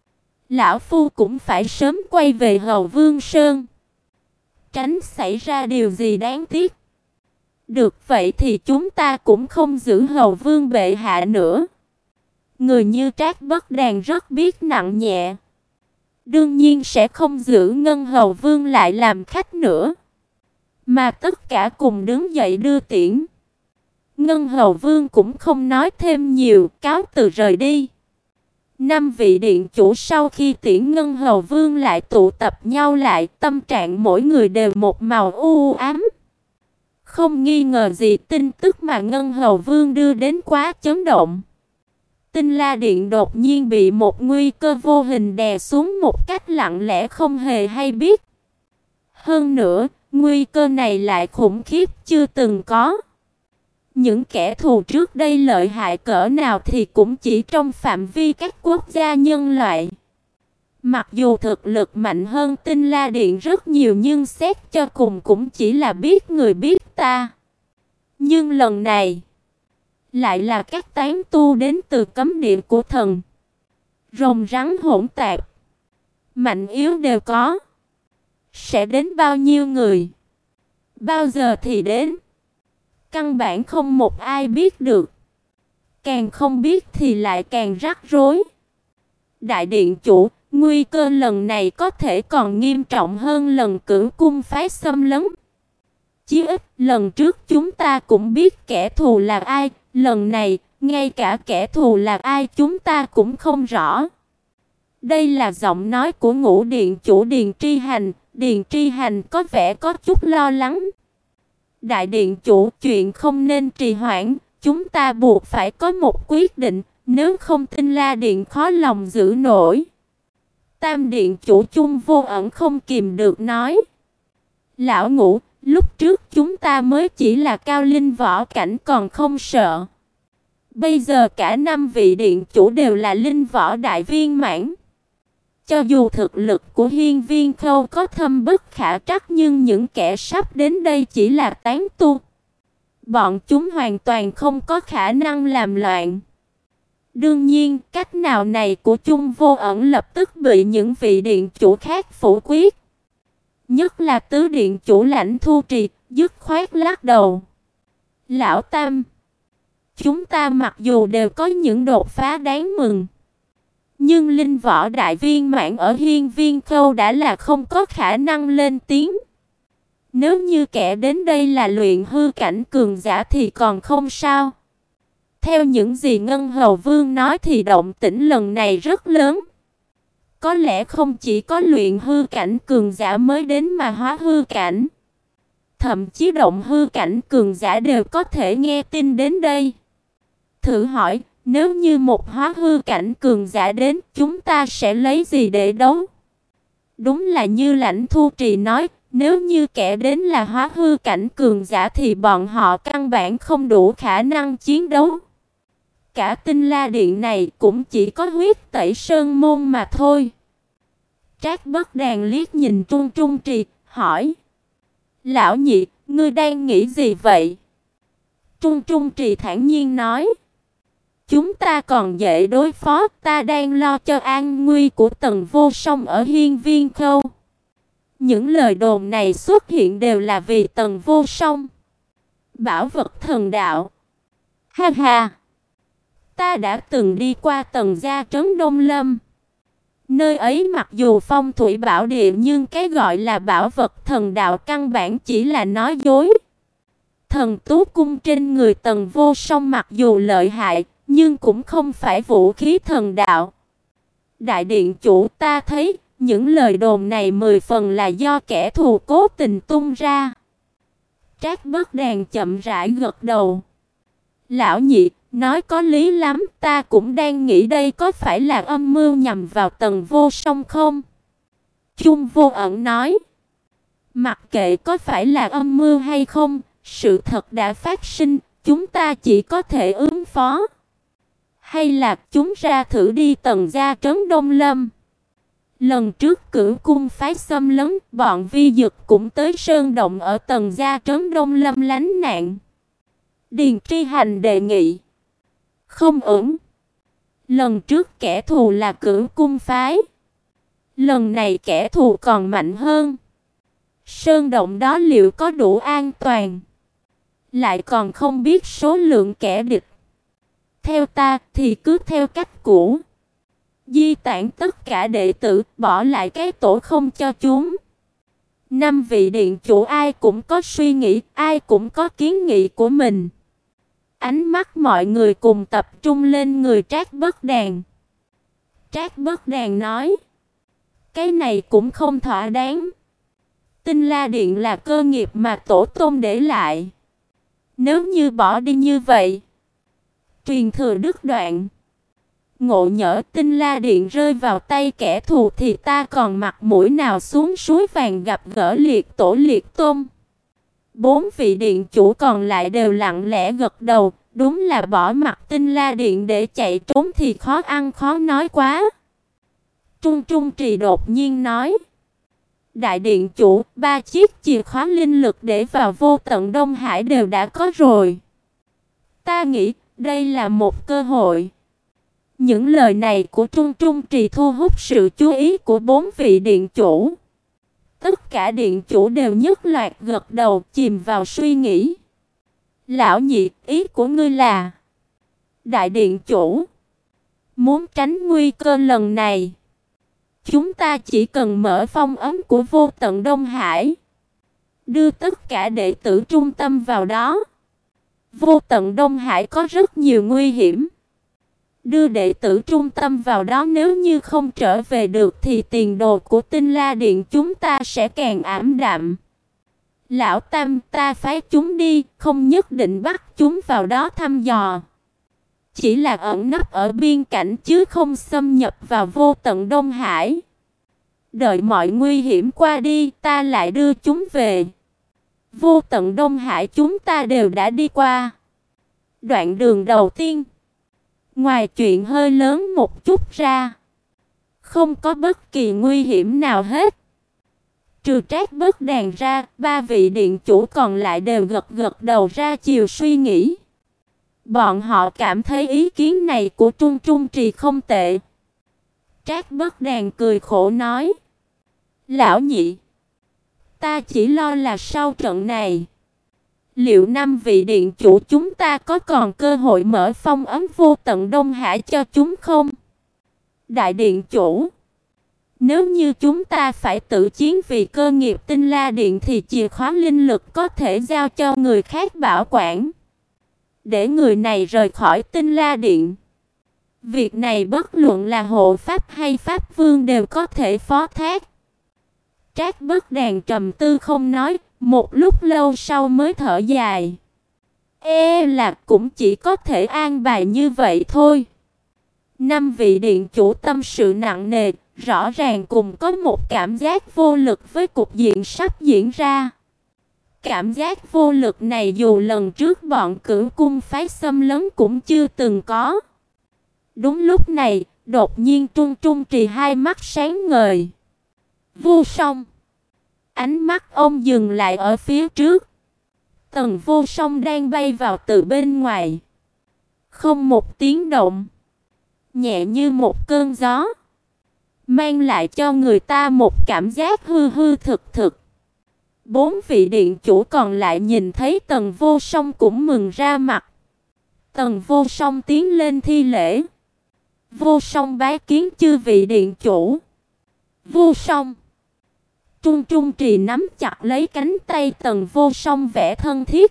Lão phu cũng phải sớm quay về Hầu Vương Sơn, tránh xảy ra điều gì đáng tiếc. Được vậy thì chúng ta cũng không giữ Hầu Vương bệ hạ nữa. Người như Trác Bất Đàn rất biết nặng nhẹ, đương nhiên sẽ không giữ Ngân Hầu Vương lại làm khách nữa, mà tất cả cùng đứng dậy đưa tiễn. Ngân Hầu Vương cũng không nói thêm nhiều, cáo từ rời đi. Năm vị điện chủ sau khi tiễn Ngân Hầu Vương lại tụ tập nhau lại, tâm trạng mỗi người đều một màu u ám. Không nghi ngờ gì, tin tức mà Ngân Hầu Vương đưa đến quá chấn động. Tinh La Điện đột nhiên bị một nguy cơ vô hình đè xuống một cách lặng lẽ không hề hay biết. Hơn nữa, nguy cơ này lại khủng khiếp chưa từng có. Những kẻ thù trước đây lợi hại cỡ nào thì cũng chỉ trong phạm vi các quốc gia nhân loại. Mặc dù thực lực mạnh hơn Tinh La Điện rất nhiều nhưng xét cho cùng cũng chỉ là biết người biết ta. Nhưng lần này lại là các tán tu đến từ cấm địa của thần. Rồng rắn hỗn tạp, mạnh yếu đều có. Sẽ đến bao nhiêu người, bao giờ thì đến, căn bản không một ai biết được. Càng không biết thì lại càng rắc rối. Đại điện chủ, nguy cơ lần này có thể còn nghiêm trọng hơn lần Cửu Cung phái xâm lấn. Chí ít lần trước chúng ta cũng biết kẻ thù là ai, lần này ngay cả kẻ thù là ai chúng ta cũng không rõ. Đây là giọng nói của Ngũ điện chủ Điền Tri Hành. Điền Tri Hành có vẻ có chút lo lắng. Đại điện chủ, chuyện không nên trì hoãn, chúng ta buộc phải có một quyết định, nếu không Tinh La Điện khó lòng giữ nổi. Tam điện chủ Chung Vô Ẩn không kìm được nói: Lão Ngũ, lúc trước chúng ta mới chỉ là cao linh võ cảnh còn không sợ. Bây giờ cả năm vị điện chủ đều là linh võ đại viên mãn. Cho dù thực lực của Hiên Viên Khâu có thâm bất khả trắc nhưng những kẻ sắp đến đây chỉ là tán tu. Bọn chúng hoàn toàn không có khả năng làm loạn. Đương nhiên, cách nào này của Chung Vô Ẩn lập tức bị những vị điện chủ khác phủ quyết. Nhất là tứ điện chủ Lãnh Thu Trì, dứt khoát lắc đầu. Lão Tam, chúng ta mặc dù đều có những đột phá đáng mừng, nhưng linh võ đại viên mãn ở Hiên Viên Khâu đã là không có khả năng lên tiếng. Nếu như kẻ đến đây là luyện hư cảnh cường giả thì còn không sao. Theo những gì Ngân Hầu Vương nói thì động tĩnh lần này rất lớn. Có lẽ không chỉ có luyện hư cảnh cường giả mới đến mà hóa hư cảnh, thậm chí động hư cảnh cường giả đều có thể nghe tin đến đây. Thử hỏi, nếu như một hóa hư cảnh cường giả đến, chúng ta sẽ lấy gì để đấu? Đúng là như Lãnh Thu Trì nói, nếu như kẻ đến là hóa hư cảnh cường giả thì bọn họ căn bản không đủ khả năng chiến đấu. Cả Tinh La Điện này cũng chỉ có huyết tẩy sơn môn mà thôi. Trác Bất Đàn liếc nhìn Trung Trung Trì, hỏi: Lão nhị, ngươi đang nghĩ gì vậy? Trung Trung Trì thản nhiên nói: Chúng ta còn dễ đối phó, ta đang lo cho an nguy của Tần Vô Song ở Hiên Viên Khâu. Những lời đồn này xuất hiện đều là vì Tần Vô Song. Bảo vật thần đạo. Ha ha! Ta đã từng đi qua Tần gia trấn Đông Lâm. Nơi ấy mặc dù phong thủy bảo địa nhưng cái gọi là bảo vật thần đạo căn bản chỉ là nói dối. Thần tú cung trên người Tần Vô Song mặc dù lợi hại, nhưng cũng không phải vũ khí thần đạo. Đại điện chủ, ta thấy những lời đồn này mười phần là do kẻ thù cố tình tung ra. Trác Bất Đàn chậm rãi gật đầu. Lão nhị, nói có lý lắm, ta cũng đang nghĩ đây có phải là âm mưu nhằm vào Tần Vô Song không? Chung Vô Ẩn nói. Mặc kệ có phải là âm mưu hay không, sự thật đã phát sinh, chúng ta chỉ có thể ứng phó. Hay là chúng ra thử đi Tần gia trấn Đông Lâm. Lần trước Cửu cung phái xâm lấn, bọn Vi Dực cũng tới sơn động ở Tần gia trấn Đông Lâm lánh nạn. Điền Tri Hành đề nghị. Không ổn. Lần trước kẻ thù là Cửu cung phái, lần này kẻ thù còn mạnh hơn. Sơn động đó liệu có đủ an toàn? Lại còn không biết số lượng kẻ địch. Theo ta thì cứ theo cách cũ, di tản tất cả đệ tử, bỏ lại cái tổ không cho chúng. Năm vị điện chủ ai cũng có suy nghĩ, ai cũng có kiến nghị của mình. Ánh mắt mọi người cùng tập trung lên người Trác Bất Đàn. Trác Bất Đàn nói: Cái này cũng không thỏa đáng. Tinh La Điện là cơ nghiệp mà tổ tông để lại. Nếu như bỏ đi như vậy, truyền thừa đứt đoạn, ngộ nhỡ Tinh La Điện rơi vào tay kẻ thù thì ta còn mặt mũi nào xuống suối vàng gặp gỡ liệt tổ liệt tôn. Bốn vị điện chủ còn lại đều lặng lẽ gật đầu, đúng là bỏ mặt Tinh La Điện để chạy trốn thì khó ăn khó nói quá. Trung Trung Trì đột nhiên nói: Đại điện chủ, ba chiếc chìa khóa linh lực để vào Vô Tận Đông Hải đều đã có rồi. Ta nghĩ đây là một cơ hội. Những lời này của Trung Trung Trì thu hút sự chú ý của bốn vị điện chủ. Tất cả điện chủ đều nhất loạt gật đầu, chìm vào suy nghĩ. Lão nhị, ý của ngươi là? Đại điện chủ, muốn tránh nguy cơ lần này, chúng ta chỉ cần mở phong ấn của Vô Tận Đông Hải, đưa tất cả đệ tử trung tâm vào đó. Vô Tận Đông Hải có rất nhiều nguy hiểm. Đưa đệ tử trung tâm vào đó, nếu như không trở về được thì tiền đồ của Tinh La Điện chúng ta sẽ càng ảm đạm. Lão Tam, ta phái chúng đi, không nhất định bắt chúng vào đó thăm dò. Chỉ là ẩn nấp ở biên cảnh chứ không xâm nhập vào Vô Tận Đông Hải. Đợi mọi nguy hiểm qua đi, ta lại đưa chúng về. Vô Tận Đông Hải chúng ta đều đã đi qua. Đoạn đường đầu tiên, ngoài chuyện hơi lớn một chút ra, không có bất kỳ nguy hiểm nào hết. Trừ Trác Bất Đàn ra, ba vị điện chủ còn lại đều gật gật đầu ra chiều suy nghĩ. Bọn họ cảm thấy ý kiến này của Trung Trung Trì không tệ. Trác Bất Đàn cười khổ nói: Lão nhị, Ta chỉ lo là sau trận này, liệu năm vị điện chủ chúng ta có còn cơ hội mở phong ấn vô tận Đông Hải cho chúng không? Đại điện chủ, nếu như chúng ta phải tự chiến vì cơ nghiệp Tinh La Điện thì chìa khóa linh lực có thể giao cho người khác bảo quản, để người này rời khỏi Tinh La Điện. Việc này bất luận là hộ pháp hay pháp vương đều có thể phó thác. Trác Bất Đàn trầm tư không nói, một lúc lâu sau mới thở dài. E là cũng chỉ có thể an bài như vậy thôi. Năm vị điện chủ tâm sự nặng nề, rõ ràng cùng có một cảm giác vô lực với cục diện sắp diễn ra. Cảm giác vô lực này dù lần trước bọn Cửu Cung phái xâm lấn cũng chưa từng có. Đúng lúc này, đột nhiên Trung Trung Trì hai mắt sáng ngời. Vô Song. Ánh mắt ông dừng lại ở phía trước. Tần Vô Song đang bay vào từ bên ngoài. Không một tiếng động, nhẹ như một cơn gió, mang lại cho người ta một cảm giác hư hư thực thực. Bốn vị điện chủ còn lại nhìn thấy Tần Vô Song cũng mừng ra mặt. Tần Vô Song tiến lên thi lễ. Vô Song bái kiến chư vị điện chủ. Vô Song. Trung Trung Trì nắm chặt lấy cánh tay Tần Vô Song vẻ thân thiết.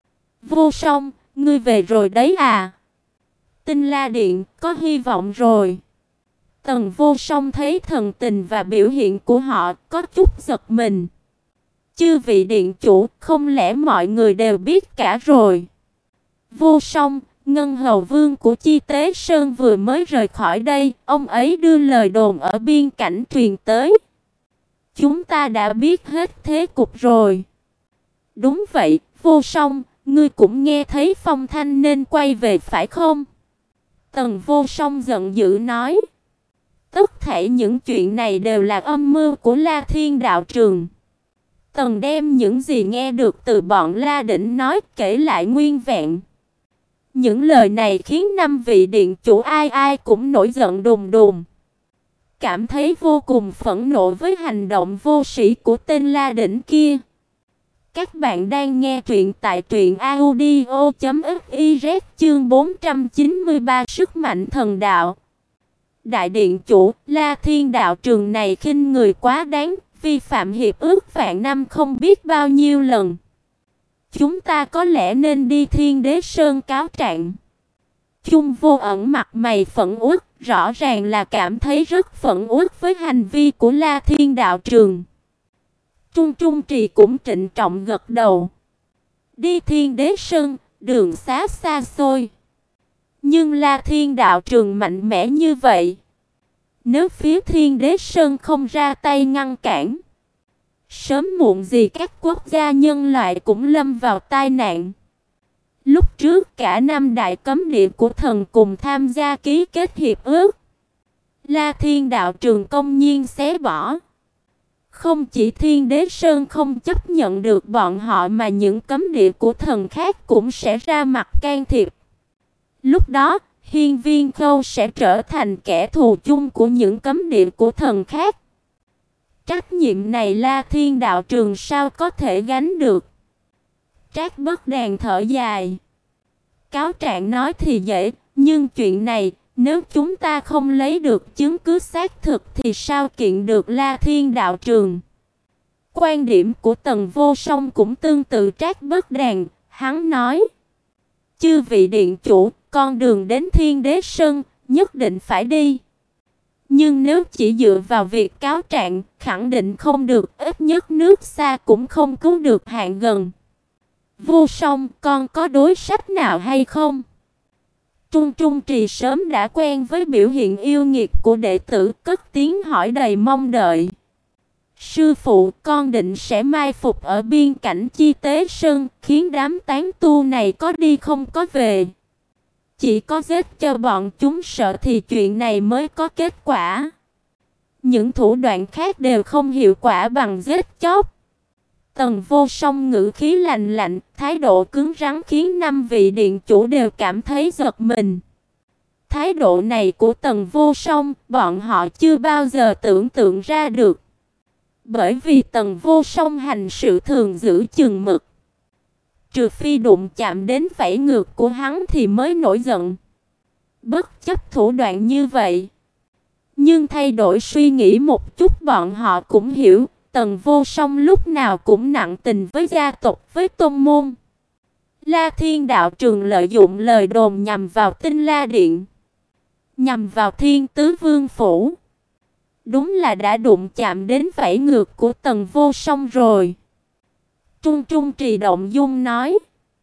Vô Song, ngươi về rồi đấy à? Tinh La Điện có hy vọng rồi. Tần Vô Song thấy thần tình và biểu hiện của họ có chút giật mình. Chư vị điện chủ, không lẽ mọi người đều biết cả rồi? Vô Song, Ngân Hầu Vương của Chi Tế Sơn vừa mới rời khỏi đây, ông ấy đưa lời đồn ở biên cảnh truyền tới. Chúng ta đã biết hết thế cục rồi. Đúng vậy, Vô Song, ngươi cũng nghe thấy phong thanh nên quay về phải không? Tần Vô Song giận dữ nói. Tất thảy những chuyện này đều là âm mưu của La Thiên Đạo Trường. Tần đem những gì nghe được từ bọn La Đỉnh nói kể lại nguyên vẹn. Những lời này khiến năm vị điện chủ ai ai cũng nổi giận đùng đùng, cảm thấy vô cùng phẫn nộ với hành động vô sĩ của tên La Đỉnh kia. Các bạn đang nghe truyện tại truyện audio chấm fiz chương bốn trăm chín mươi ba sức mạnh thần đạo. Đại điện chủ, La Thiên Đạo Trường này khinh người quá đáng, vi phạm hiệp ước vạn năm không biết bao nhiêu lần. Chúng ta có lẽ nên đi Thiên Đế Sơn cáo trạng. Chung Vô Ẩn mặt mày phẫn uất, rõ ràng là cảm thấy rất phẫn uất với hành vi của La Thiên Đạo Trường. Trung Trung Trì cũng trịnh trọng gật đầu. Đi Thiên Đế Sơn, đường xá xa xôi. Nhưng La Thiên Đạo Trường mạnh mẽ như vậy, nếu phía Thiên Đế Sơn không ra tay ngăn cản, sớm muộn gì các quốc gia nhân loại cũng lâm vào tai nạn. Lúc trước cả năm đại cấm địa của thần cùng tham gia ký kết hiệp ước, La Thiên Đạo Trường công nhiên xé bỏ. Không chỉ Thiên Đế Sơn không chấp nhận được bọn họ mà những cấm địa của thần khác cũng sẽ ra mặt can thiệp. Lúc đó, Hiên Viên Khâu sẽ trở thành kẻ thù chung của những cấm địa của thần khác. Trách nhiệm này La Thiên Đạo Trường sao có thể gánh được? Trác Bất Đàn thở dài. Cáo trạng nói thì dễ, nhưng chuyện này, nếu chúng ta không lấy được chứng cứ xác thực thì sao kiện được La Thiên Đạo Trường? Quan điểm của Tần Vô Song cũng tương tự Trác Bất Đàn, hắn nói. Chư vị điện chủ, con đường đến Thiên Đế Sơn, nhất định phải đi. Nhưng nếu chỉ dựa vào việc cáo trạng, khẳng định không được, ít nhất nước xa cũng không cứu được hạn gần. Vô Song, con có đối sách nào hay không? Trung Trung Trì sớm đã quen với biểu hiện yêu nghiệt của đệ tử, cất tiếng hỏi đầy mong đợi. Sư phụ, con định sẽ mai phục ở biên cảnh Chi Tế Sơn, khiến đám tán tu này có đi không có về. Chỉ có giết cho bọn chúng sợ thì chuyện này mới có kết quả. Những thủ đoạn khác đều không hiệu quả bằng giết chóc. Tần Vô Song ngữ khí lạnh lạnh, thái độ cứng rắn khiến năm vị điện chủ đều cảm thấy giật mình. Thái độ này của Tần Vô Song, bọn họ chưa bao giờ tưởng tượng ra được. Bởi vì Tần Vô Song hành sự thường giữ chừng mực, trừ phi đụng chạm đến vảy ngược của hắn thì mới nổi giận. Bất chấp thủ đoạn như vậy, nhưng thay đổi suy nghĩ một chút, bọn họ cũng hiểu, Tần Vô Song lúc nào cũng nặng tình với gia tộc, với tôn môn. La Thiên đạo trường lợi dụng lời đồn nhằm vào Tinh La Điện, nhằm vào Thiên Tứ Vương phủ. Đúng là đã đụng chạm đến vảy ngược của Tần Vô Song rồi. Trung Trung Trì động dung nói: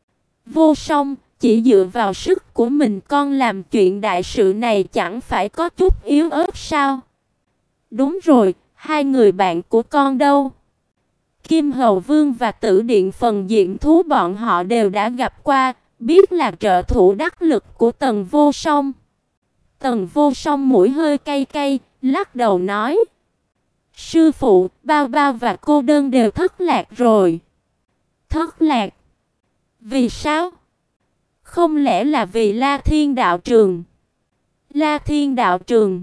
Vô Song, chỉ dựa vào sức của mình con làm chuyện đại sự này chẳng phải có chút yếu ớt sao? Đúng rồi, hai người bạn của con đâu? Kim Hầu Vương và Tử Điện Phần Diện Thú bọn họ đều đã gặp qua, biết là trợ thủ đắc lực của Tần Vô Song. Tần Vô Song mũi hơi cay cay, lắc đầu nói: Sư phụ, Bao Bao và cô đơn đều thất lạc rồi. Thất lạc? Vì sao? Không lẽ là vì La Thiên đạo trường? La Thiên đạo trường?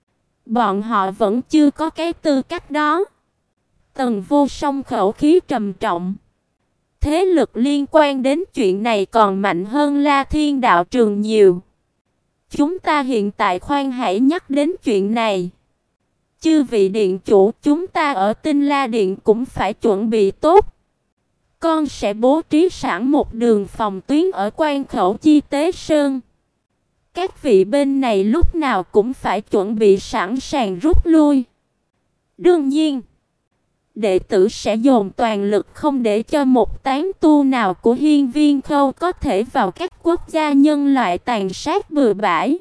Bọn họ vẫn chưa có cái tư cách đó. Tần Vô Song khẩu khí trầm trọng. Thế lực liên quan đến chuyện này còn mạnh hơn La Thiên đạo trường nhiều. Chúng ta hiện tại khoan hãy nhắc đến chuyện này. Chư vị điện chủ, chúng ta ở Tinh La Điện cũng phải chuẩn bị tốt. Con sẽ bố trí sẵn một đường phòng tuyến ở quan khẩu Chi Tế Sơn. Các vị bên này lúc nào cũng phải chuẩn bị sẵn sàng rút lui. Đương nhiên, đệ tử sẽ dồn toàn lực không để cho một tán tu nào của Hiên Viên Khâu có thể vào các quốc gia nhân loại tàn sát bừa bãi.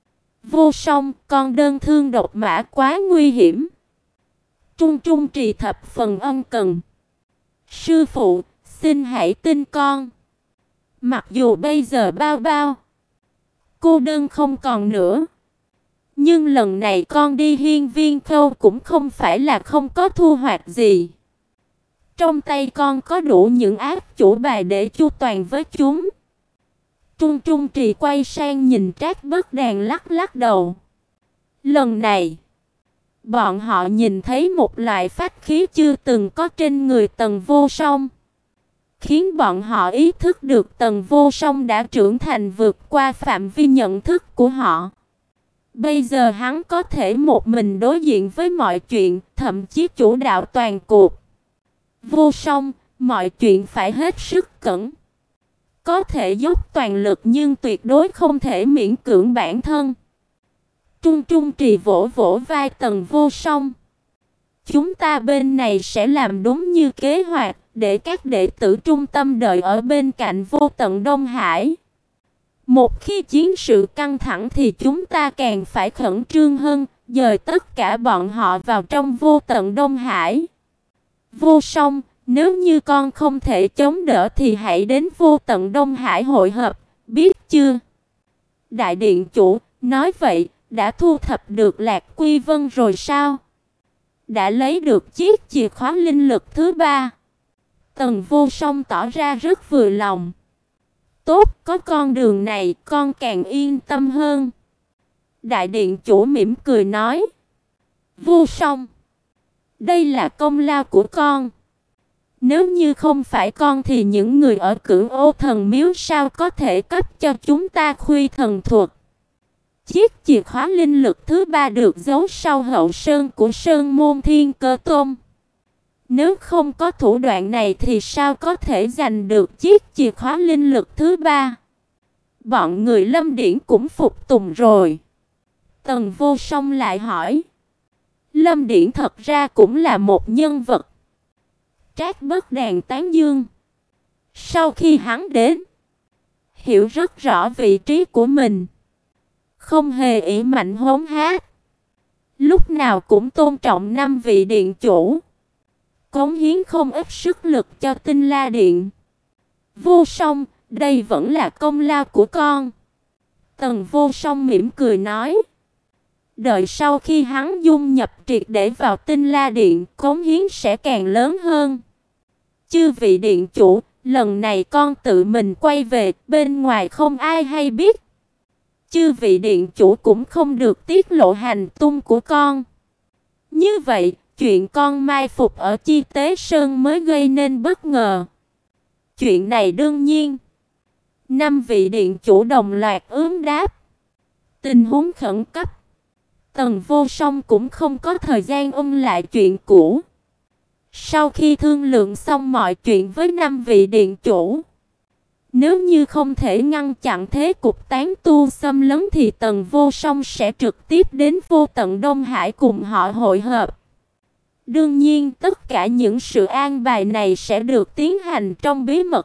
Vô Song, con đơn thương độc mã quá nguy hiểm. Trung Trung Trì thập phần ân cần. Sư phụ, xin hãy tin con. Mặc dù bây giờ Bao Bao, cô đơn không còn nữa, nhưng lần này con đi Hiên Viên Khâu cũng không phải là không có thu hoạch gì. Trong tay con có đủ những áp chủ bài để chu toàn với chúng. Trung Trung Trì quay sang nhìn Trác Bất Đàn lắc lắc đầu. Lần này, bọn họ nhìn thấy một loại phách khí chưa từng có trên người Tần Vô Song, khiến bọn họ ý thức được Tần Vô Song đã trưởng thành vượt qua phạm vi nhận thức của họ. Bây giờ hắn có thể một mình đối diện với mọi chuyện, thậm chí chủ đạo toàn cuộc. Vô Song, mọi chuyện phải hết sức cẩn. Có thể dốc toàn lực nhưng tuyệt đối không thể miễn cưỡng bản thân. Trung Trung Trì vỗ vỗ vai Tần Vô Song. Chúng ta bên này sẽ làm đúng như kế hoạch, để các đệ tử trung tâm đợi ở bên cạnh Vô Tận Đông Hải. Một khi chiến sự căng thẳng thì chúng ta càng phải khẩn trương hơn, dời tất cả bọn họ vào trong Vô Tận Đông Hải. Vô Song, nếu như con không thể chống đỡ thì hãy đến Vô Tận Đông Hải hội hợp, biết chưa? Đại điện chủ, nói vậy, đã thu thập được Lạc Quy Vân rồi sao? Đã lấy được chiếc chìa khóa linh lực thứ ba. Tần Vô Song tỏ ra rất vừa lòng. Tốt, có con đường này, con càng yên tâm hơn. Đại điện chủ mỉm cười nói. Vô Song, đây là công lao của con. Nếu như không phải con thì những người ở Cửu Ô Thần Miếu sao có thể cấp cho chúng ta Khuy Thần Thuật. Chiếc chìa khóa linh lực thứ ba được giấu sau hậu sơn của Sơn Môn Thiên Cơ Tôn. Nếu không có thủ đoạn này thì sao có thể giành được chiếc chìa khóa linh lực thứ ba? Bọn người Lâm Điển cũng phục tùng rồi. Tần Vô Song lại hỏi. Lâm Điển thật ra cũng là một nhân vật. Trác Bất Đàn tán dương. Sau khi hắn đến, hiểu rất rõ vị trí của mình, không hề ỷ mạnh hống hác, lúc nào cũng tôn trọng năm vị điện chủ, cống hiến không ít sức lực cho Tinh La Điện. Vô Song, đây vẫn là công lao của con. Tần Vô Song mỉm cười nói. Đợi sau khi hắn dung nhập triệt để vào Tinh La Điện, cống hiến sẽ càng lớn hơn. Chư vị điện chủ, lần này con tự mình quay về, bên ngoài không ai hay biết. Chư vị điện chủ cũng không được tiết lộ hành tung của con. Như vậy, chuyện con mai phục ở Chi Tế Sơn mới gây nên bất ngờ. Chuyện này đương nhiên. Năm vị điện chủ đồng loạt ướm đáp. Tình huống khẩn cấp. Tần Vô Song cũng không có thời gian ôn lại chuyện cũ. Sau khi thương lượng xong mọi chuyện với năm vị điện chủ, nếu như không thể ngăn chặn thế cục tán tu xâm lấn thì Tần Vô Song sẽ trực tiếp đến Vô Tận Đông Hải cùng họ hội hợp. Đương nhiên tất cả những sự an bài này sẽ được tiến hành trong bí mật.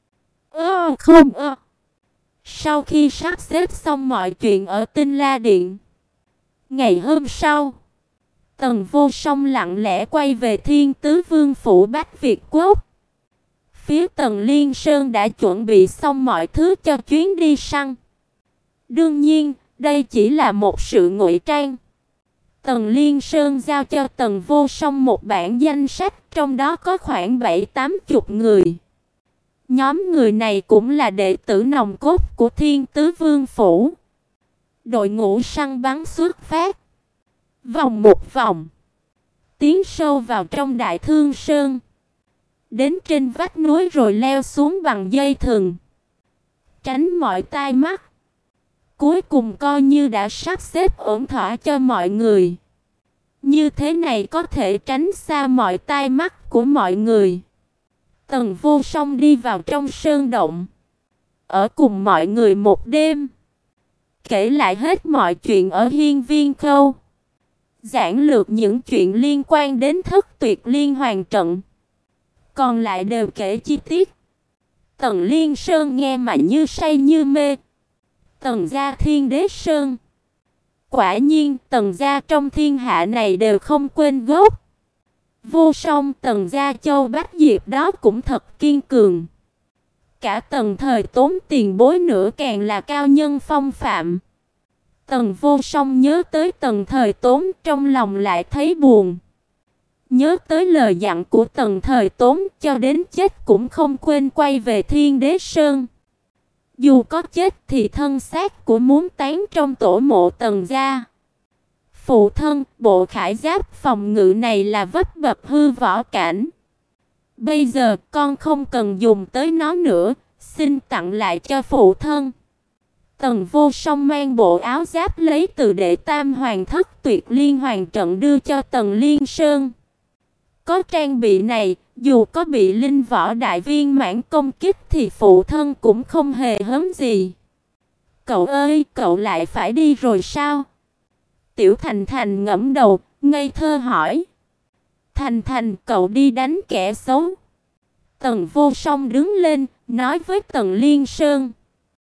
Ơ không ơ. Sau khi sắp xếp xong mọi chuyện ở Tinh La Điện, ngày hôm sau, Tần Vô Song lặng lẽ quay về Thiên Tứ Vương phủ Bách Việt Quốc. Phía Tần Liên Sơn đã chuẩn bị xong mọi thứ cho chuyến đi săn. Đương nhiên, đây chỉ là một sự ngụy trang. Tần Liên Sơn giao cho Tần Vô Song một bản danh sách, trong đó có khoảng bảy tám chục người. Nhóm người này cũng là đệ tử nòng cốt của Thiên Tứ Vương phủ. Đội ngũ săn bắn xuất phát. Vòng một vòng, tiến sâu vào trong Đại Thương Sơn, đến trên vách núi rồi leo xuống bằng dây thừng, tránh mọi tai mắt. Cuối cùng coi như đã sắp xếp ổn thỏa cho mọi người. Như thế này có thể tránh xa mọi tai mắt của mọi người. Tần Vô Song đi vào trong sơn động, ở cùng mọi người một đêm, kể lại hết mọi chuyện ở Hiên Viên Khâu, giảng lược những chuyện liên quan đến Thất Tuyệt Liên Hoàn trận, còn lại đều kể chi tiết. Tần Liên Sơn nghe mà như say như mê. Tần gia Thiên Đế Sơn, quả nhiên Tần gia trong thiên hạ này đều không quên gốc. Vô Song Tần gia Châu Bách Diệp đó cũng thật kiên cường. Cả Tần Thời Tốn tiền bối nữa càng là cao nhân phong phạm. Tần Vô Song nhớ tới Tần Thời Tốn, trong lòng lại thấy buồn. Nhớ tới lời dặn của Tần Thời Tốn, cho đến chết cũng không quên quay về Thiên Đế Sơn. Dù có chết thì thân xác của muốn tán trong tổ mộ Tần gia. Phụ thân, bộ khải giáp phòng ngự này là vấp bập hư võ cảnh. Bây giờ con không cần dùng tới nó nữa, xin tặng lại cho phụ thân. Tần Vô Song mang bộ áo giáp lấy từ đệ tam hoàng Thất Tuyệt Liên Hoàn trận đưa cho Tần Liên Sơn. Có trang bị này, dù có bị linh võ đại viên mãn công kích thì phụ thân cũng không hề hấn gì. Cậu ơi, cậu lại phải đi rồi sao? Tiểu Thành Thành ngẫm đầu, ngây thơ hỏi. Thành Thành, cậu đi đánh kẻ xấu. Tần Vô Song đứng lên, nói với Tần Liên Sơn.